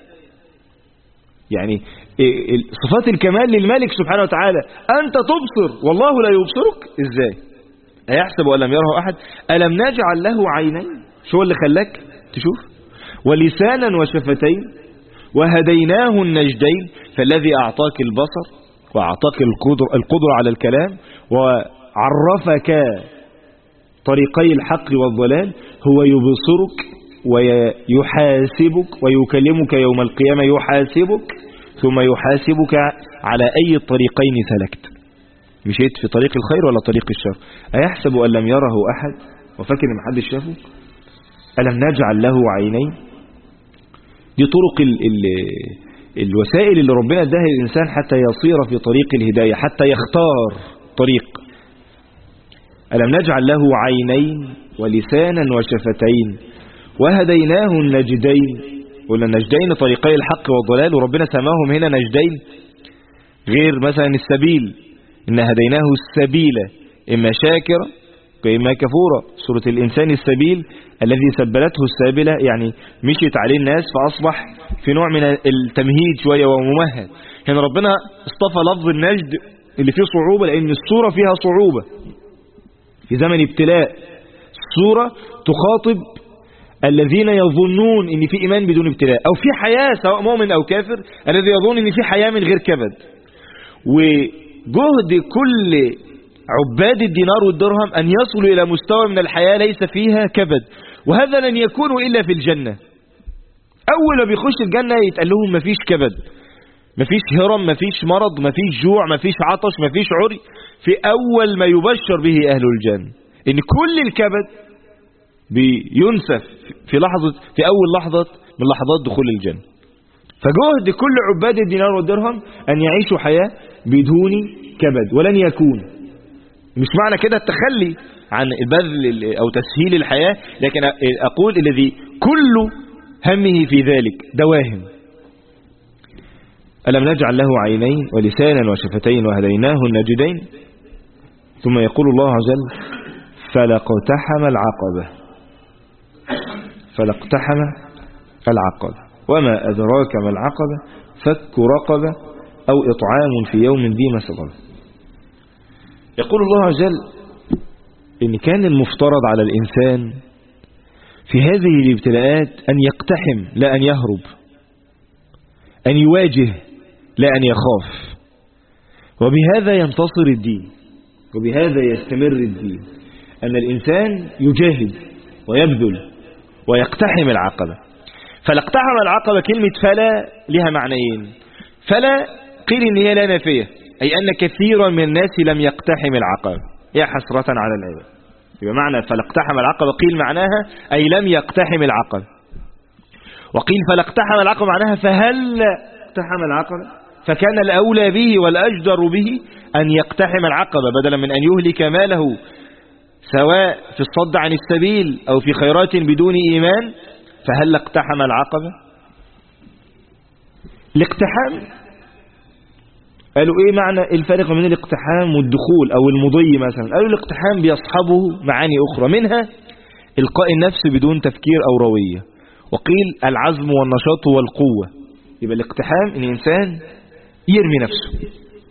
يعني صفات الكمال للملك سبحانه وتعالى، أنت تبصر والله لا يبصرك، إزاي؟ أيحسب أن لم يره أحد؟ ألم نجعل له عينين؟ شو اللي خلاك تشوف؟ ولسانا وشفتين وهديناه النجدين. فالذي أعطاك البصر وأعطاك القدرة على الكلام وعرفك طريقي الحق والضلال هو يبصرك ويحاسبك ويكلمك يوم القيامة، يحاسبك ثم يحاسبك على أي الطريقين سلكت، مشيت في طريق الخير ولا طريق الشر. أيحسب أن لم يره أحد وفكر إن محدش شافه؟ ألم نجعل له عينين؟ دي طرق الوسائل اللي ربنا اداها للإنسان حتى يصير في طريق الهداية، حتى يختار طريق. ألم نجعل له عينين ولسانا وشفتين وهديناه النجدين. قلنا النجدين طريقي الحق والضلال، وربنا سماهم هنا نجدين، غير مثلا السبيل إن هديناه السبيل إما شاكرا وإما كفورا. سورة الإنسان السبيل الذي سبلته السابلة، يعني مشيت عليه الناس فأصبح في نوع من التمهيد شوية وممهد. هنا ربنا اصطفى لفظ النجد اللي فيه صعوبة لأن السورة فيها صعوبة في زمن ابتلاء. السورة تخاطب الذين يظنون ان في ايمان بدون ابتلاء، او في حياة سواء مؤمن او كافر، الذي يظن ان في حياة من غير كبد. وجهد كل عباد الدينار والدرهم ان يصلوا الى مستوى من الحياة ليس فيها كبد، وهذا لن يكون الا في الجنة. اول ما بيخش الجنة يتقال لهم مفيش كبد، مفيش هرم، مفيش مرض، مفيش جوع، مفيش عطش، مفيش عري. في اول ما يبشر به اهل الجنة ان كل الكبد بينسف في أول لحظة من لحظات دخول الجنة. فجهد كل عباد الدينار والدرهم أن يعيشوا حياة بدون كبد، ولن يكون. مش معنى كده التخلي عن البذل أو تسهيل الحياة، لكن أقول الذي كل همه في ذلك دواهم. ألم نجعل له عينين ولسانا وشفتين وهديناه النجدين. ثم يقول الله عز وجل فلاقتحم العقبة. فلاقتحم العقبة وما أدراك ما العقبة فك رقبة أو إطعام في يوم ذي مسغبة. يقول الله عز وجل إن كان المفترض على الإنسان في هذه الابتلاءات أن يقتحم لا أن يهرب، أن يواجه لا أن يخاف، وبهذا ينتصر الدين وبهذا يستمر الدين، أن الإنسان يجاهد ويبذل ويقتحم العقبة. فلاقتحم العقبة، كلمة فلا لها معنيين. فلا قيل إن هي لا نافية، أي أن كثيرا من الناس لم يقتحم العقبة، يا حسرة على العباد. يبقى معنى فلاقتحم العقبة قيل معناها أي لم يقتحم العقبة، وقيل فلاقتحم العقبة معناها فهل اقتحم العقبة، فكان الأولى به والأجدر به أن يقتحم العقبة بدلا من أن يهلك ماله سواء في الصد عن السبيل أو في خيرات بدون إيمان. فهل اقتحم العقبة؟ الاقتحام قالوا إيه معنى الفرق بين الاقتحام والدخول أو المضي مثلا؟ قالوا الاقتحام بيصحبه معاني أخرى، منها إلقاء النفس بدون تفكير أو روية، وقيل العزم والنشاط والقوة. يبقى الاقتحام إن إنسان يرمي نفسه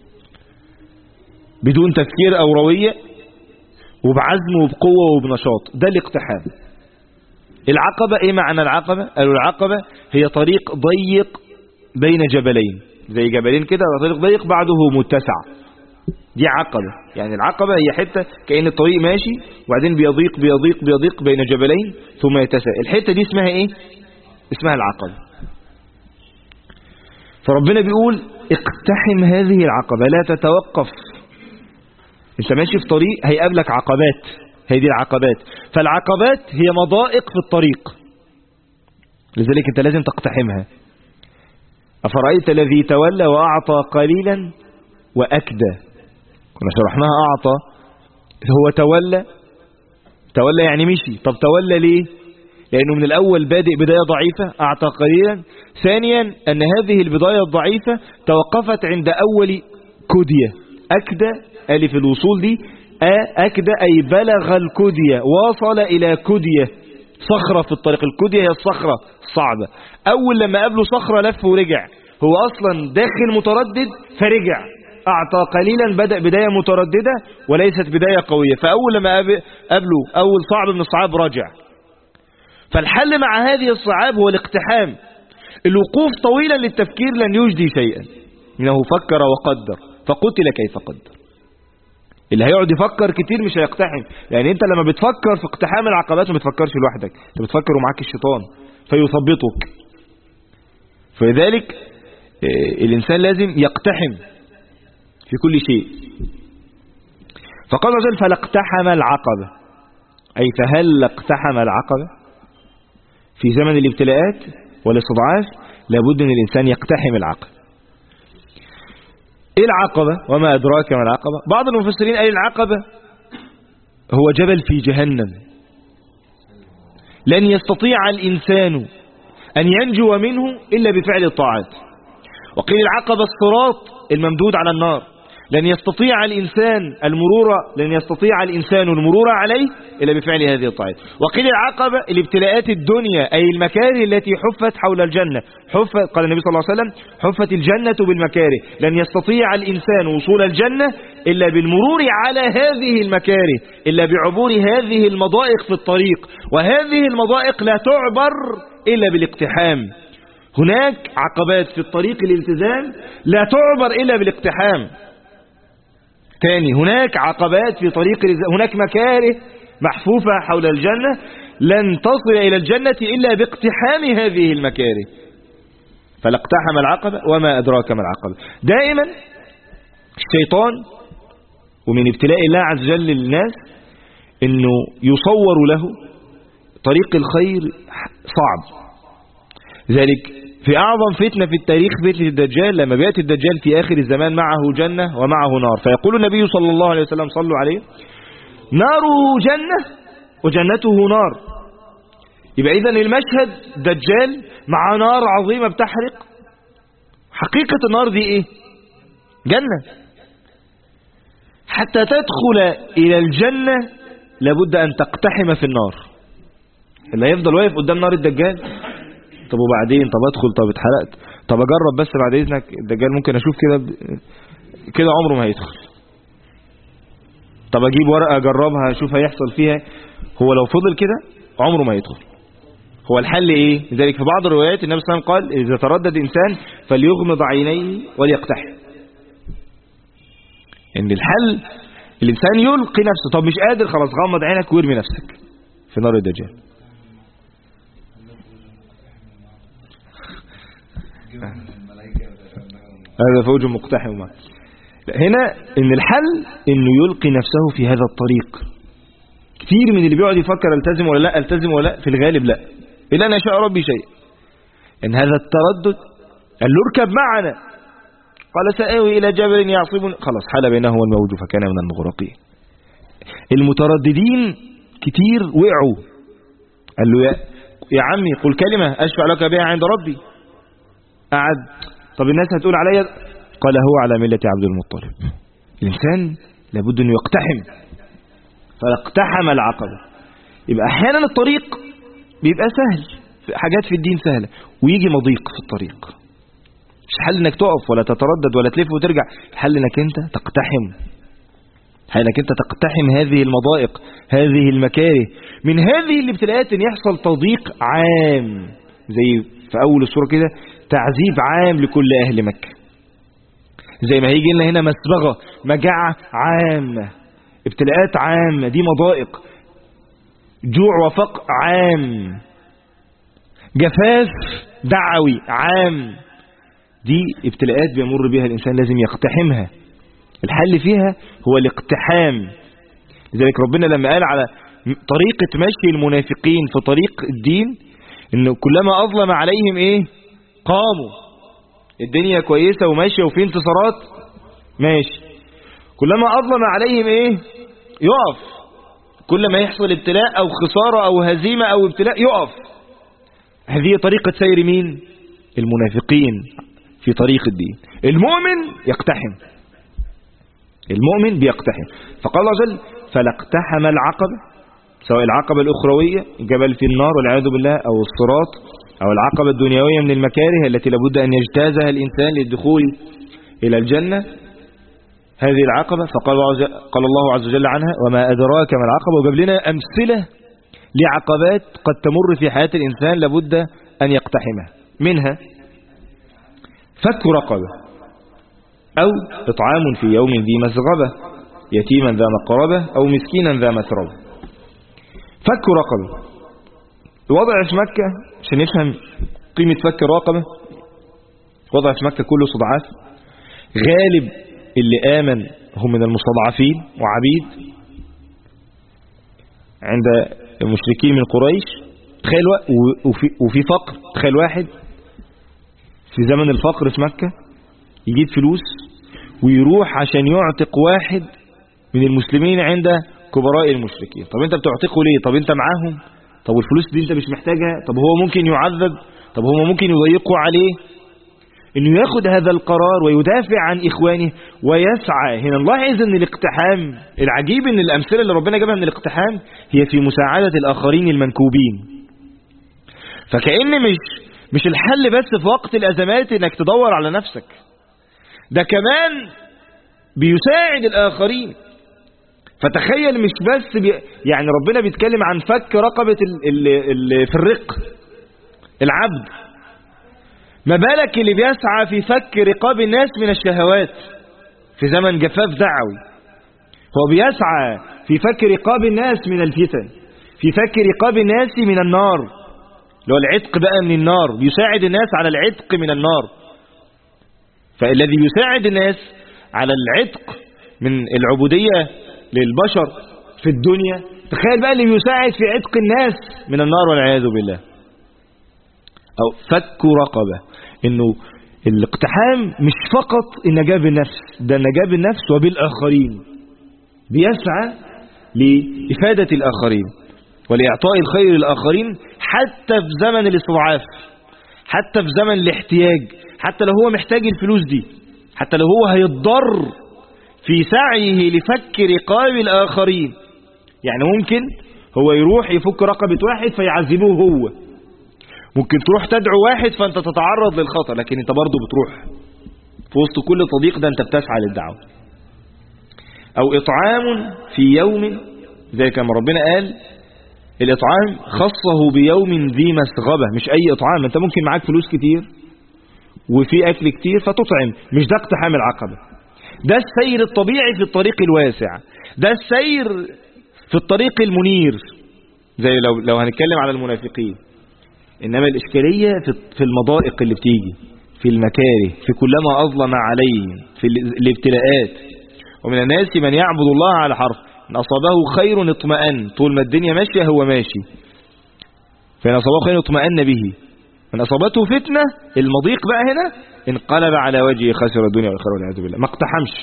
بدون تفكير أو روية وبعزم وبقوة وبنشاط، ده الاقتحام. العقبة ايه معنى العقبة؟ قالوا العقبة هي طريق ضيق بين جبلين، زي جبلين كده، طريق ضيق بعده متسع، دي عقبة. يعني العقبة هي حتة كأن الطريق ماشي وبعدين بيضيق بيضيق بيضيق بين جبلين ثم يتسع، الحتة دي اسمها ايه؟ اسمها العقبة. فربنا بيقول اقتحم هذه العقبة، لا تتوقف. انت ماشي في طريق هيقابلك عقبات، هي دي العقبات. فالعقبات هي مضائق في الطريق، لذلك انت لازم تقتحمها. أفرأيت الذي تولى وأعطى قليلا وأكدى. كنا شرحناها. أعطى هو تولى يعني مشي. طب تولى ليه؟ لأنه من الأول بادئ بداية ضعيفة، أعطى قليلا. ثانيا أن هذه البداية الضعيفة توقفت عند أول كدية. أكدى ألف الوصول دي، أكدى أي بلغ الكدية، وصل إلى كدية، صخرة في الطريق. الكدية هي الصخرة الصعبة. أول لما قابله صخرة لف ورجع، هو أصلا داخل متردد فرجع. أعطى قليلا بدأ بداية مترددة وليست بداية قوية، فأول لما قابله أول صعب من الصعاب رجع. فالحل مع هذه الصعاب هو الاقتحام. الوقوف طويلا للتفكير لن يجدي شيئا، إنه فكر وقدر فقتل كيف قدر. اللي هيقعد يفكر كتير مش هيقتحم. يعني انت لما بتفكر في اقتحام العقبات ما بتفكرش لوحدك، انت بتفكر ومعاك الشيطان فيثبطك. فلذلك الإنسان لازم يقتحم في كل شيء. فقال رجل فلا اقتحم العقبة، أي فهل اقتحم العقبة. في زمن الابتلاءات والاستضعاف لابد أن الإنسان يقتحم العقبة. إيه العقبة وما أدراك ما العقبة؟ بعض المفسرين قال العقبة هو جبل في جهنم لن يستطيع الإنسان أن ينجو منه إلا بفعل الطاعات. وقيل العقبة الصراط الممدود على النار، لن يستطيع الإنسان المرور عليه إلا بفعل هذه الطاعات. وقيل العقبة الابتلاءات الدنيا، أي المكاره التي حفت حول الجنة. قال النبي صلى الله عليه وسلم حفت الجنة بالمكاره، لن يستطيع الإنسان وصول الجنة إلا بالمرور على هذه المكاره، إلا بعبور هذه المضائق في الطريق، وهذه المضائق لا تعبر إلا بالاقتحام. هناك عقبات في الطريق الالتزام لا تعبر إلا بالاقتحام. ثاني، هناك عقبات في طريق هناك مكاره محفوفة حول الجنة لن تصل إلى الجنة إلا باقتحام هذه المكاره. فلا اقتحم العقبة وما أدراك ما العقبة. دائما الشيطان ومن ابتلاء الله عز وجل للناس إنه يصور له طريق الخير صعب. ذلك في أعظم فتنة في التاريخ فتنة الدجال، لما بيأتي الدجال في آخر الزمان معه جنة ومعه نار، فيقول النبي صلى الله عليه وسلم صلوا عليه ناره جنة وجنته نار. يبقى إذن المشهد دجال مع نار عظيمة بتحرق. حقيقة النار دي إيه؟ جنة. حتى تدخل إلى الجنة لابد أن تقتحم في النار. اللي هيفضل واقف قدام نار الدجال، طب وبعدين، طب ادخل، طب اتحرقت، طب اجرب بس بعد اذنك الدجال ممكن اشوف كده عمره ما هيدخل. طب اجيب ورقه اجربها اشوف هيحصل فيها. هو لو فضل كده عمره ما يدخل. هو الحل ايه؟ لذلك في بعض الروايات النبي صلى الله عليه وسلم قال اذا تردد انسان فليغمض عينيه وليقتحم. ان الحل الانسان يلقي نفسه. طب مش قادر، خلاص غمض عينك وارمي نفسك في نار الدجال. هذا فوج مقتحم معه. هنا ان الحل انه يلقي نفسه في هذا الطريق. كثير من اللي بيقعد يفكر التزم ولا لا التزم ولا لا، في الغالب لا، الا ان يشاء ربي شيء. ان هذا التردد قال له اركب معنا، قال سآوي الى جبل يعصمني، خلاص حال بينه والموج فكان من المغرقين. المترددين كتير وقعوا. قال له يا عمي قل كلمة اشفع لك بها عند ربي. قعد، طب الناس هتقول عليا، قال هو على ملة عبد المطلب. الإنسان لابد أنه يقتحم. فاقتحم العقبة. يبقى أحيانا الطريق بيبقى سهل، حاجات في الدين سهلة، ويجي مضيق في الطريق. مش حل انك تقف ولا تتردد ولا تلف وترجع، الحل انك انت تقتحم. الحل انك انت تقتحم هذه المضائق، هذه المكاره. من هذه الابتلاءات ان يحصل تضييق عام، زي في أول السورة كده تعذيب عام لكل أهل مكة. زي ما هيجي لنا هنا مسبغة، مجاعة عامة، ابتلاءات عامة، دي مضائق، جوع وفقر عام، جفاف دعوي عام، دي ابتلاءات بيمر بها الإنسان لازم يقتحمها. الحل فيها هو الاقتحام. لذلك ربنا لما قال على طريقة مشي المنافقين في طريق الدين، إنه كلما أظلم عليهم إيه؟ قاموا. الدنيا كويسة وماشية وفي انتصارات، ماشي. كلما أظلم عليهم إيه؟ يقف. كل ما يحصل ابتلاء أو خسارة أو هزيمة أو ابتلاء يقف. هذه طريقة سير مين؟ المنافقين في طريق الدين. المؤمن يقتحم، المؤمن بيقتحم. فقال الله عز وجل فلا اقتحم العقبة، سواء العقبة الأخروية جبل في النار والعياذ بالله، أو الصراط، أو العقبة الدنيوية من المكاره التي لابد أن يجتازها الإنسان للدخول إلى الجنة. هذه العقبة فقال الله عز وجل عنها وما أدراك ما العقبة، وجاب لنا أمثلة لعقبات قد تمر في حياة الإنسان لابد أن يقتحمها. منها فك رقبة، أو إطعام في يوم ذي مسغبة، يتيما ذا مقربة أو مسكينا ذا متربة. فك رقبة، الوضع في مكة عشان نفهم قيمة فك الرقبة. وضع في مكة كله استضعاف، غالب اللي آمن هم من المستضعفين وعبيد عند المشركين من قريش. تخيل وفي فقر، تخيل واحد في زمن الفقر في مكة يجيب فلوس ويروح عشان يعتق واحد من المسلمين عند كبراء المشركين. طب انت بتعتقه ليه؟ طب انت معاهم؟ طب الفلوس دي انت مش محتاجها؟ طب هو ممكن يعذب؟ طب هو ممكن يضيقوا عليه؟ انه ياخد هذا القرار ويدافع عن اخوانه ويسعى. هنا نلاحظ ان الاقتحام العجيب ان الامثله اللي ربنا جابها من الاقتحام هي في مساعده الاخرين المنكوبين. فكأن مش الحل بس في وقت الازمات انك تدور على نفسك، ده كمان بيساعد الاخرين. فتخيل مش بس يعني ربنا بيتكلم عن فك رقبة اللي في الرق العبد، ما بالك اللي بيسعى في فك رقاب الناس من الشهوات في زمن جفاف دعوي. هو بيسعى في فك رقاب الناس من الفتن، في فك رقاب الناس من النار، اللي هو العتق بقى من النار، بيساعد الناس على العتق من النار. فالذي يساعد الناس على العتق من العبودية للبشر في الدنيا، تخيل بقى اللي بيساعد في عتق الناس من النار والعياذ بالله. أو فك رقبة، إنه الاقتحام مش فقط النجاة بالنفس، ده النجاة بالنفس وبالآخرين، بيسعى لإفادة الآخرين ولإعطاء الخير للآخرين حتى في زمن الاستضعاف، حتى في زمن الاحتياج، حتى لو هو محتاج الفلوس دي، حتى لو هو هيتضر في سعيه لفك رقاب الآخرين. يعني ممكن هو يروح يفك رقبة واحد فيعذبوه هو، ممكن تروح تدعو واحد فأنت تتعرض للخطر، لكن أنت برضو بتروح في وسط كل تضييق ده أنت بتسعى للدعوة. أو إطعام في يوم، زي كما ربنا قال الإطعام خصه بيوم ذي مسغبة، مش أي إطعام. أنت ممكن معاك فلوس كتير وفي أكل كتير فتطعم، مش ده اقتحام العقبة، ده السير الطبيعي في الطريق الواسع، ده السير في الطريق المنير، زي لو هنتكلم على المنافقين. إنما الإشكالية في المضائق اللي بتيجي، في المكاره، في كلما أظلم عليه، في الابتلاءات. ومن الناس من يعبد الله على حرف، إن أصابه خير اطمأن، طول ما الدنيا ماشية هو ماشي، فإن أصابه خير اطمأن به، من أصابته فتنة المضيق بقى هنا انقلب على وجهه خسر الدنيا والآخرة والعياذ بالله، ما اقتحمش.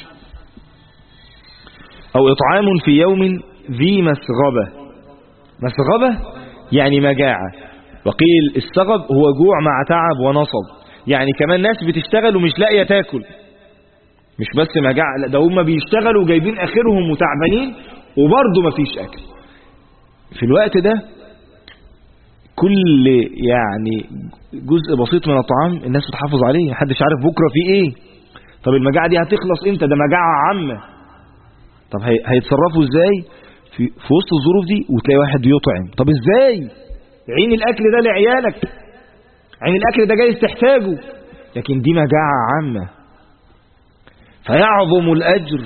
أو إطعام في يوم ذي مسغبة، مسغبة يعني مجاعة، وقيل السغب هو جوع مع تعب ونصب، يعني كمان ناس بتشتغل ومش لاقية تاكل، مش بس مجاعة، لا ده هم بيشتغلوا وجايبين آخرهم وتعبانين وبرضه ما فيش أكل. في الوقت ده كل يعني جزء بسيط من الطعام الناس بتحافظ عليه، محدش عارف بكرة في ايه. طب المجاعة دي هتخلص امتى؟ ده مجاعة عامة. طب هيتصرفوا ازاي في وسط الظروف دي؟ وتلاقي واحد يطعم. طب ازاي؟ عين الاكل ده لعيالك، عين الاكل ده جايز تحتاجه، لكن دي مجاعة عامة. فيعظم الاجر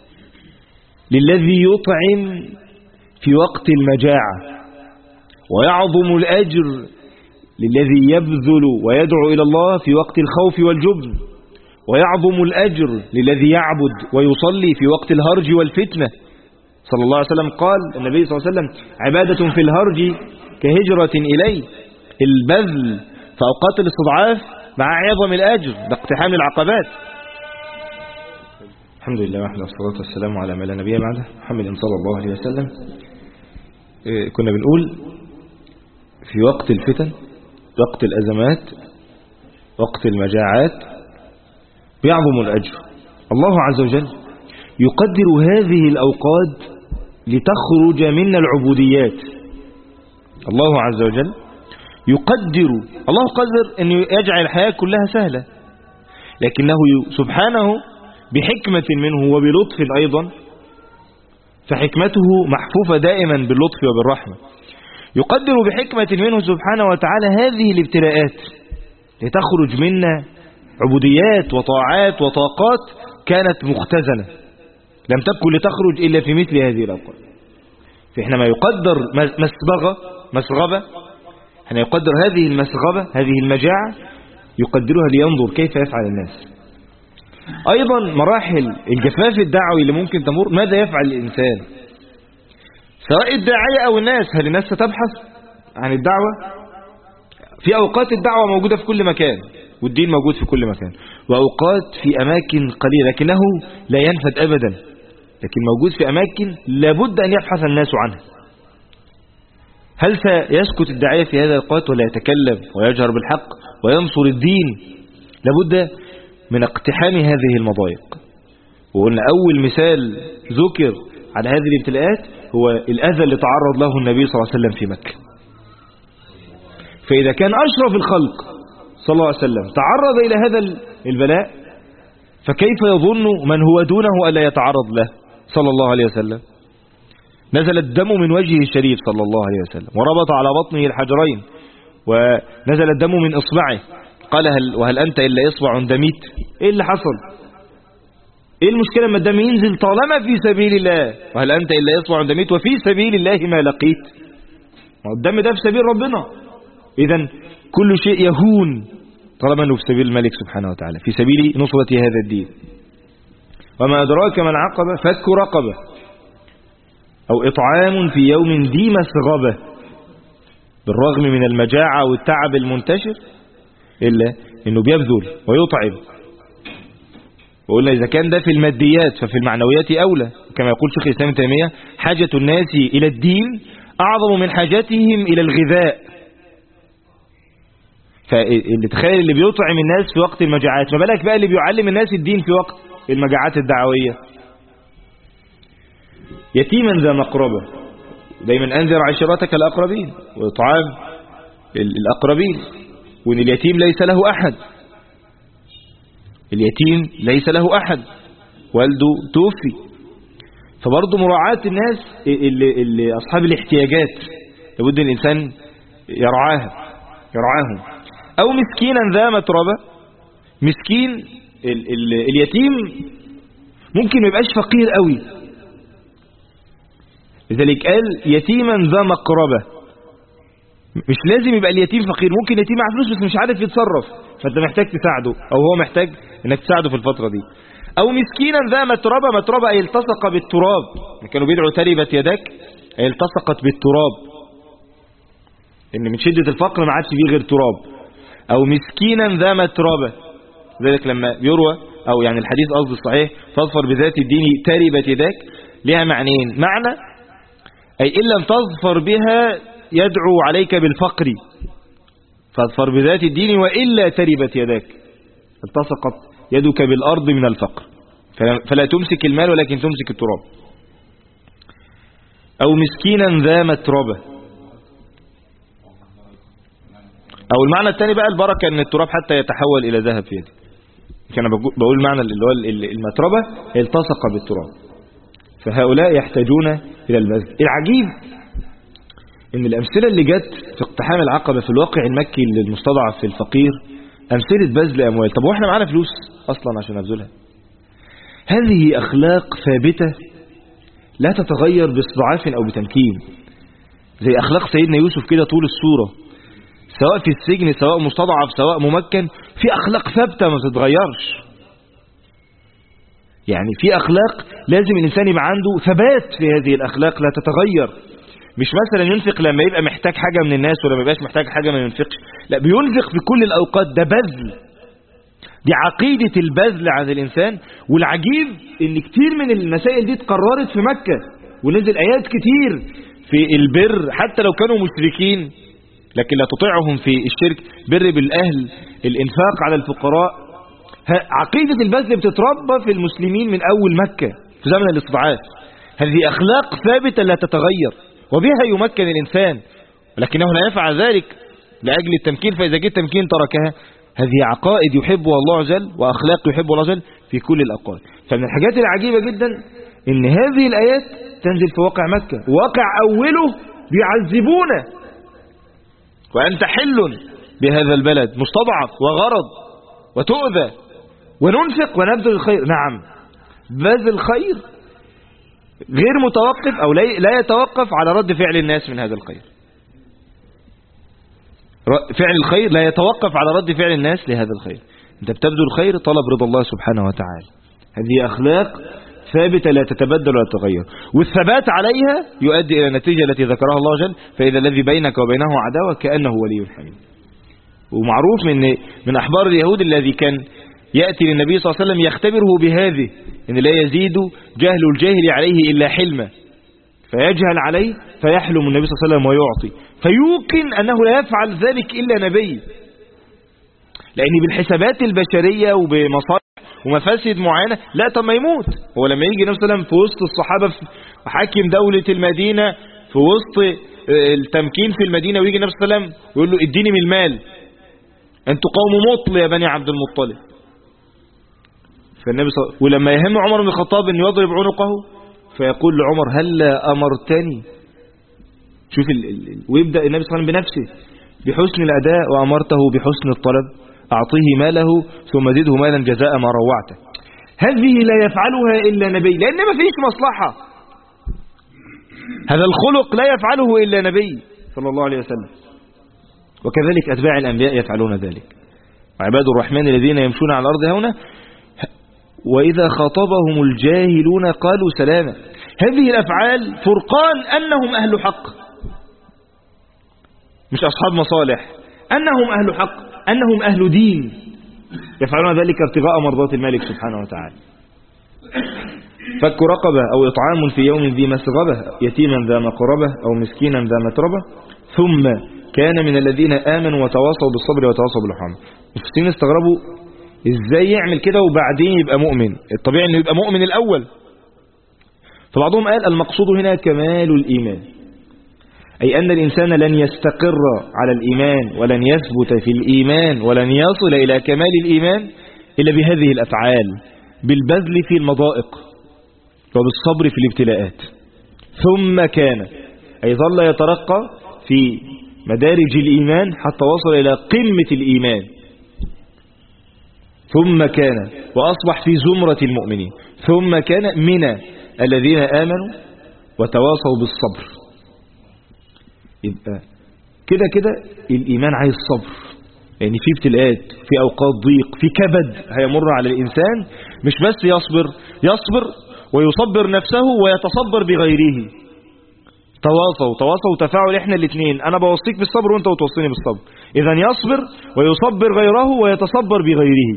للذي يطعم في وقت المجاعة، ويعظم الأجر للذي يبذل ويدعو إلى الله في وقت الخوف والجبن، ويعظم الأجر للذي يعبد ويصلي في وقت الهرج والفتنة. صلى الله عليه وسلم قال النبي صلى الله عليه وسلم: عبادة في الهرج كهجرة إلي. البذل في أوقات الاستضعاف مع عظم الأجر، ده اقتحام العقبات. الحمد لله وحده والصلاة والسلام على من لا نبي بعده، محمد صلى الله عليه وسلم. كنا بنقول في وقت الفتن، وقت الأزمات، وقت المجاعات بيعظم الأجر. الله عز وجل يقدر هذه الأوقات لتخرج منا العبوديات. الله عز وجل يقدر، الله قدر أن يجعل الحياة كلها سهلة، لكنه سبحانه بحكمة منه وبلطف أيضا، فحكمته محفوفة دائما باللطف وبالرحمة. يقدر بحكمة منه سبحانه وتعالى هذه الابتلاءات لتخرج منا عبوديات وطاعات وطاقات كانت مختزنة، لم تكن لتخرج إلا في مثل هذه الأوقات. فإحنا يقدر مسغبة، حين يقدر هذه المسغبة، هذه المجاعة، يقدرها لينظر كيف يفعل الناس. أيضا مراحل الجفاف الدعوي اللي ممكن تمر، ماذا يفعل الإنسان سواء الداعية أو الناس. هل الناس ستبحث عن الدعوة؟ في أوقات الدعوة موجودة في كل مكان، والدين موجود في كل مكان، وأوقات في أماكن قليلة لكنه لا ينفد أبدا، لكن موجود في أماكن لابد أن يبحث الناس عنها. هل سيسكت الداعية في هذا الأوقات ولا يتكلم ويجهر بالحق وينصر الدين؟ لابد من اقتحام هذه المضايق. وقلنا أول مثال ذكر على هذه الابتلاءات هو الأذى اللي تعرض له النبي صلى الله عليه وسلم في مكة. فإذا كان أشرف الخلق صلى الله عليه وسلم تعرض إلى هذا البلاء، فكيف يظن من هو دونه ألا يتعرض له صلى الله عليه وسلم؟ نزل الدم من وجهه الشريف صلى الله عليه وسلم، وربط على بطنه الحجرين، ونزل الدم من إصبعه. قال وهل أنت إلا إصبع دميت؟ إيه اللي حصل؟ إيه المشكلة لما الدم ينزل طالما في سبيل الله؟ وهل أنت إلا إصبع دميت وفي سبيل الله ما لقيت؟ الدم ده في سبيل ربنا، إذن كل شيء يهون طالما أنه في سبيل الملك سبحانه وتعالى، في سبيل نصرة هذا الدين. وما أدراك ما العقبة؟ فك رقبة أو إطعام في يوم ذي مسغبة. بالرغم من المجاعة والتعب المنتشر إلا أنه بيبذل ويطعم. وقلنا إذا كان ده في الماديات ففي المعنويات أولى، كما يقول شيخ الإسلام ابن تيمية: حاجة الناس إلى الدين أعظم من حاجتهم إلى الغذاء. فاللي تخيل اللي بيطعم الناس في وقت المجاعات، ما بالك بقى اللي بيعلم الناس الدين في وقت المجاعات الدعوية. يتيما ذا مقربة، دايما أنذر عشيرتك الأقربين، وإطعام الأقربين، وإن اليتيم ليس له أحد، اليتيم ليس له أحد، والده توفي. فبرضه مراعاة الناس اللي أصحاب الاحتياجات لابد الإنسان يرعاهم. أو مسكينا ذا متربة، مسكين اليتيم ممكن ما يبقاش فقير قوي، لذلك قال يتيما ذا مقربة. مش لازم يبقى اليتيم فقير، ممكن اليتيم معاه فلوس بس مش عارف يتصرف، فانت محتاج تساعده، او هو محتاج انك تساعده في الفترة دي. او مسكينا ذا متربة اي التصق بالتراب، كانوا بيدعوا تربت يدك، اي التصقت بالتراب، ان من شدة الفقر ما عادش فيه غير تراب. او مسكينا ذا متربة، ذلك لما يروى او يعني الحديث قصد الصحيح: تظفر بذات الدين تربت يدك، لها معنيين: معنى أي إن لم تظفر بها يدعو عليك بالفقر، فاظفر بذات الدين وإلا تربت يدك، التصقت يدك بالأرض من الفقر، فلا تمسك المال ولكن تمسك التراب. أو مسكينا ذا متربة. أو المعنى الثاني بقى البركة، أن التراب حتى يتحول إلى ذهب في يدي. كان بقول المعنى اللي هو المتربة التصق بالتراب. فهؤلاء يحتاجون إلى البذل. العجيب إن الأمثلة اللي جت في اقتحام العقبة في الواقع المكي للمستضعف في الفقير أمثلة بذل أموال. طب وإحنا معانا فلوس أصلا عشان نبذلها؟ هذه أخلاق ثابتة لا تتغير باستضعاف أو بتمكين، زي أخلاق سيدنا يوسف كده طول السورة، سواء في السجن سواء مستضعف سواء ممكن، في أخلاق ثابتة ما تتغيرش. يعني في أخلاق لازم الإنسان يبقى عنده ثبات في هذه الأخلاق لا تتغير. مش مثلا ينفق لما يبقى محتاج حاجة من الناس، ولما يبقاش محتاج حاجة ما ينفقش، لا، بينفق في كل الأوقات. ده بذل، دي عقيدة البذل عند الإنسان. والعجيب إن كتير من المسائل دي اتقررت في مكة، ونزل آيات كتير في البر حتى لو كانوا مشركين، لكن لا تطيعهم في الشرك، بر بالأهل، الإنفاق على الفقراء. عقيدة البذل بتتربى في المسلمين من أول مكة في زمن الاستضعاف. هذه أخلاق ثابتة لا تتغير، وبها يمكن الإنسان، ولكنه لا يفعل ذلك لأجل التمكين، فإذا جاء التمكين تركها. هذه عقائد يحبها الله عز وجل، وأخلاق يحبها الله عز وجل في كل الأوقات. فمن الحاجات العجيبة جدا إن هذه الآيات تنزل في واقع مكة، واقع أوله بيعذبونه، وأنت حل بهذا البلد، مستضعف وغرض وتؤذى، وننفق ونبذل الخير. نعم، بذل الخير غير متوقف أو لا يتوقف على رد فعل الناس من هذا الخير. فعل الخير لا يتوقف على رد فعل الناس لهذا الخير. أنت بتبذل الخير طلب رضا الله سبحانه وتعالى. هذه أخلاق ثابتة لا تتبدل ولا تتغير، والثبات عليها يؤدي إلى النتيجة التي ذكرها الله جل: فإذا الذي بينك وبينه عداوة كأنه ولي حميم. ومعروف من أحبار اليهود الذي كان يأتي للنبي صلى الله عليه وسلم يختبره بهذه، إن لا يزيد جهل الجاهل عليه إلا حلما، فيجهل عليه فيحلم النبي صلى الله عليه وسلم ويعطي، فيوقن أنه لا يفعل ذلك إلا نبي، لأن بالحسابات البشرية وبمصالح ومفاسد معينة لا طب ما يموت. هو لما يجي النبي صلى الله عليه وسلم في وسط الصحابة وحاكم دولة المدينة في وسط التمكين في المدينة، ويجي النبي صلى الله عليه وسلم ويقول له اديني من المال، انتوا قوم مطل يا بني عبد المطلب. فالنبي صلى الله عليه وسلم ولما يهم عمر بن الخطاب انه يضرب عنقه فيقول لعمر: هلا امرتني. شوف ويبدأ النبي صلى الله عليه وسلم بنفسه بحسن الأداء: وأمرته بحسن الطلب، أعطيه ماله ثم زده مالا جزاء ما روعته. هذه لا يفعلها إلا نبي، لأن ما فيش مصلحة. هذا الخلق لا يفعله إلا نبي صلى الله عليه وسلم. وكذلك أتباع الأنبياء يفعلون ذلك. وعباد الرحمن الذين يمشون على الأرض هونا وإذا خاطبهم الجاهلون قالوا سلاما. هذه الأفعال فرقان أنهم أهل حق، مش أصحاب مصالح، أنهم أهل حق، أنهم أهل دين، يفعلون ذلك ابتغاء مرضات الملك سبحانه وتعالى. فك رقبة أو إطعام في يوم ذي مسغبة، يتيما ذا مقربة أو مسكينا ذا متربة، ثم كان من الذين آمنوا وتواصوا بالصبر وتواصوا بالرحمة. المفسرين استغربوا إزاي يعمل كده وبعدين يبقى مؤمن؟ الطبيعي إنه يبقى مؤمن الأول. فبعضهم قال المقصود هنا كمال الإيمان، أي أن الإنسان لن يستقر على الإيمان ولن يثبت في الإيمان ولن يصل إلى كمال الإيمان إلا بهذه الأفعال، بالبذل في المضائق وبالصبر في الابتلاءات. ثم كان، أي ظل يترقى في مدارج الإيمان حتى وصل إلى قمة الإيمان. ثم كان وأصبح في زمرة المؤمنين. ثم كان من الذين آمنوا وتواصوا بالصبر. يبقى كده الإيمان عايز صبر، يعني في ابتلاءات، في أوقات ضيق، في كبد هيمر على الإنسان، مش بس يصبر ويصبر نفسه ويتصبر بغيره. تواصوا تفاعل احنا الاثنين، أنا بوصيك بالصبر وانت بتوصيني بالصبر. إذن يصبر ويصبر غيره ويتصبر بغيره.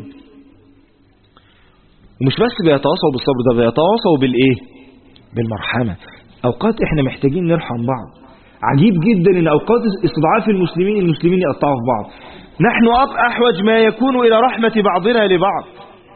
ومش بس بيتواصوا بالصبر، ده بيتواصوا بالإيه؟ بالمرحمة. أوقات احنا محتاجين نرحم بعض. عجيب جدا ان اوقات استضعاف المسلمين يقطعوا في بعض. نحن احوج ما يكون الى رحمة بعضنا لبعض.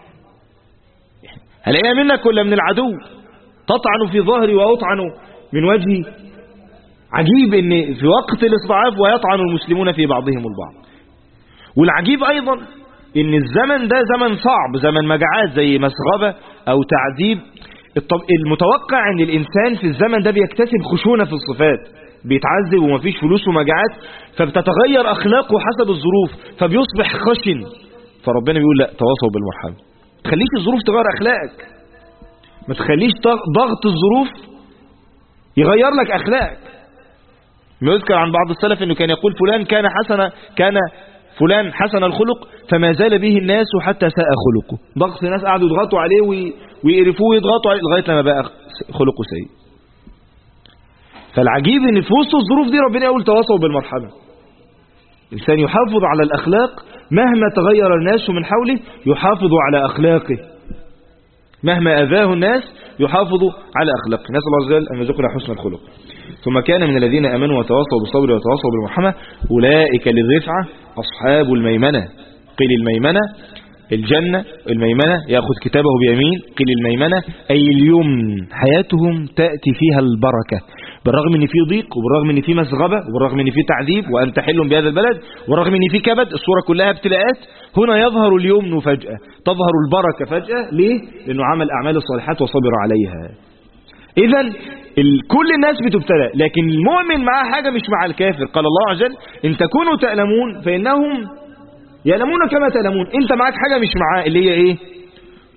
هلاقيها منك ولا من العدو؟ تطعن في ظهري واطعن من وجهي. عجيب ان في وقت الاستضعاف ويطعن المسلمون في بعضهم البعض. والعجيب ايضا ان الزمن ده زمن صعب، زمن مجاعات زي مسغبة او تعذيب. المتوقع ان الانسان في الزمن ده بيكتسب خشونة في الصفات، بيتعذب ومفيش فلوس ومجاعات، فبتتغير أخلاقه حسب الظروف فبيصبح خشن. فربنا بيقول لا، تواصوا بالمرحمة. ما تخليش الظروف تغير أخلاقك، ما تخليش ضغط الظروف يغير لك أخلاقك. يذكر عن بعض السلف أنه كان يقول كان فلان حسن الخلق فما زال به الناس حتى ساء خلقه. ضغط الناس قعدوا يضغطوا عليه ويقرفوه ويضغطوا عليه لغاية لما بقى خلقه سيء. فالعجيب ان في وسط الظروف دي ربنا يقول تواصوا بالمرحمة. الإنسان يحافظ على الأخلاق مهما تغير الناس من حوله، يحافظ على أخلاقه مهما أذاه الناس، يحافظ على أخلاقه. نسأل الله عز وجل أن يرزقنا حسن الخلق. ثم كان من الذين آمنوا وتواصوا بالصبر وتواصوا بالمرحمة أولئك للرفعة أصحاب الميمنة. قيل الميمنة الجنة، الميمنة يأخذ كتابه بيمين، قيل الميمنة أي اليمن، حياتهم تأتي فيها البركة، بالرغم ان في ضيق، وبالرغم ان في مسغبة، وبالرغم ان في تعذيب، وأنت حل بهذا البلد، وبالرغم ان في كبد، الصورة كلها ابتلاءات. هنا يظهر اليمن فجأة، تظهر البركة فجأة. ليه؟ لأنه عمل أعمال الصالحات وصبر عليها. إذن كل الناس بتبتلى، لكن المؤمن معاه حاجة مش مع الكافر. قال الله عز وجل إن تكونوا تألمون فإنهم يألمون كما تألمون. انت معاك حاجة مش معاه، اللي هي ايه؟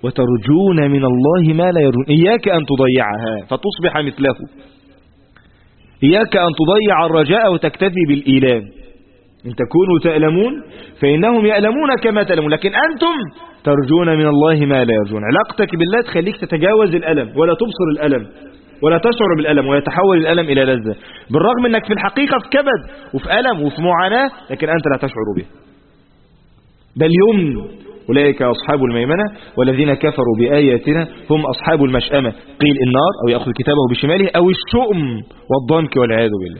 وترجون من الله ما لا يرجون. إياك أن تضيعها فتصبح مثله، إياك أن تضيع الرجاء وتكتفي بالإيلام. إن تكونوا تألمون فإنهم يألمون كما تألمون، لكن أنتم ترجون من الله ما لا يرجون. علاقتك بالله تخليك تتجاوز الألم ولا تبصر الألم ولا تشعر بالألم، ويتحول الألم إلى لذة، بالرغم أنك في الحقيقة في كبد وفي ألم وفي معاناة، لكن أنت لا تشعر به. ده اليمن. أولئك أصحاب الميمنة والذين كفروا بآياتنا هم أصحاب المشأمة، قيل النار أو يأخذ كتابه بشماله أو الشؤم والضنك والعياذ بالله.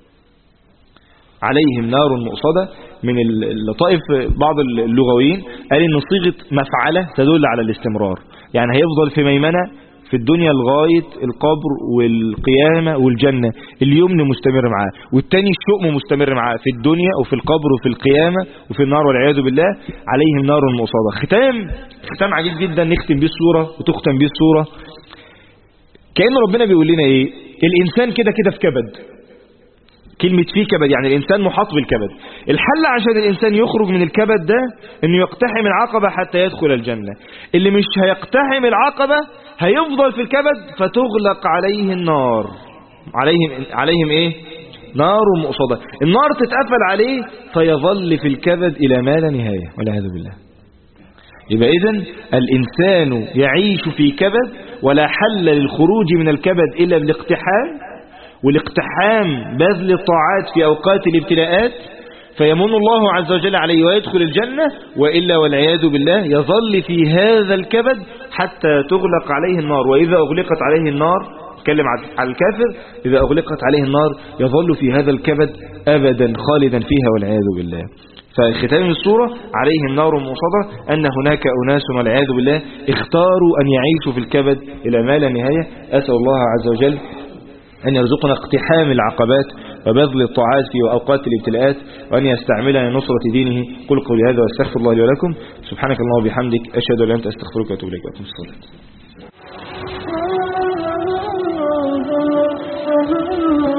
عليهم نار مؤصدة. من اللطائف بعض اللغويين قال إن صيغة مفعلة تدل على الاستمرار، يعني هيفضل في ميمنة في الدنيا لغاية القبر والقيامة والجنة. اليمن مستمر معاه، والتاني الشؤم مستمر معاه في الدنيا وفي القبر وفي القيامة وفي النار والعياذ بالله. عليهم نار مؤصدة. ختام عجيب جدا نختم بيه السورة وتختم بيه السورة. كأن ربنا بيقول لنا ايه؟ الإنسان كده كده في كبد. كلمة فيه كبد يعني الإنسان محاط بالكبد. الحل عشان الإنسان يخرج من الكبد ده إنه يقتحم العقبة حتى يدخل الجنة. اللي مش هيقتحم العقبة هيفضل في الكبد فتغلق عليه النار. عليهم ايه؟ نار مؤصدة. النار تتقفل عليه فيظل في الكبد إلى ما لا نهاية والعياذ بالله. يبقى إذن الإنسان يعيش في كبد، ولا حل للخروج من الكبد إلا بالاقتحام، والاقتحام بذل الطاعات في أوقات الابتلاءات فيمن الله عز وجل عليه ويدخل الجنة، وإلا والعياذ بالله يظل في هذا الكبد حتى تغلق عليه النار. وإذا أغلقت عليه النار، تكلم على الكافر، إذا أغلقت عليه النار يظل في هذا الكبد أبدا خالدا فيها والعياذ بالله. فختام السورة عليهم نار مؤصدة، أن هناك أناس والعياذ بالله اختاروا أن يعيشوا في الكبد إلى ما لا نهاية. أسأل الله عز وجل أن يرزقنا اقتحام العقبات وبذل الطاعات في أوقات الابتلاءات، وأن يستعملنا لنصرة دينه. قل قولي هذا واستغفر الله لي ولكم. سبحانك اللهم وبحمدك، أشهد أن لا إله إلا أنت، أستغفرك وأتوب إليك. وأقم الصلاة.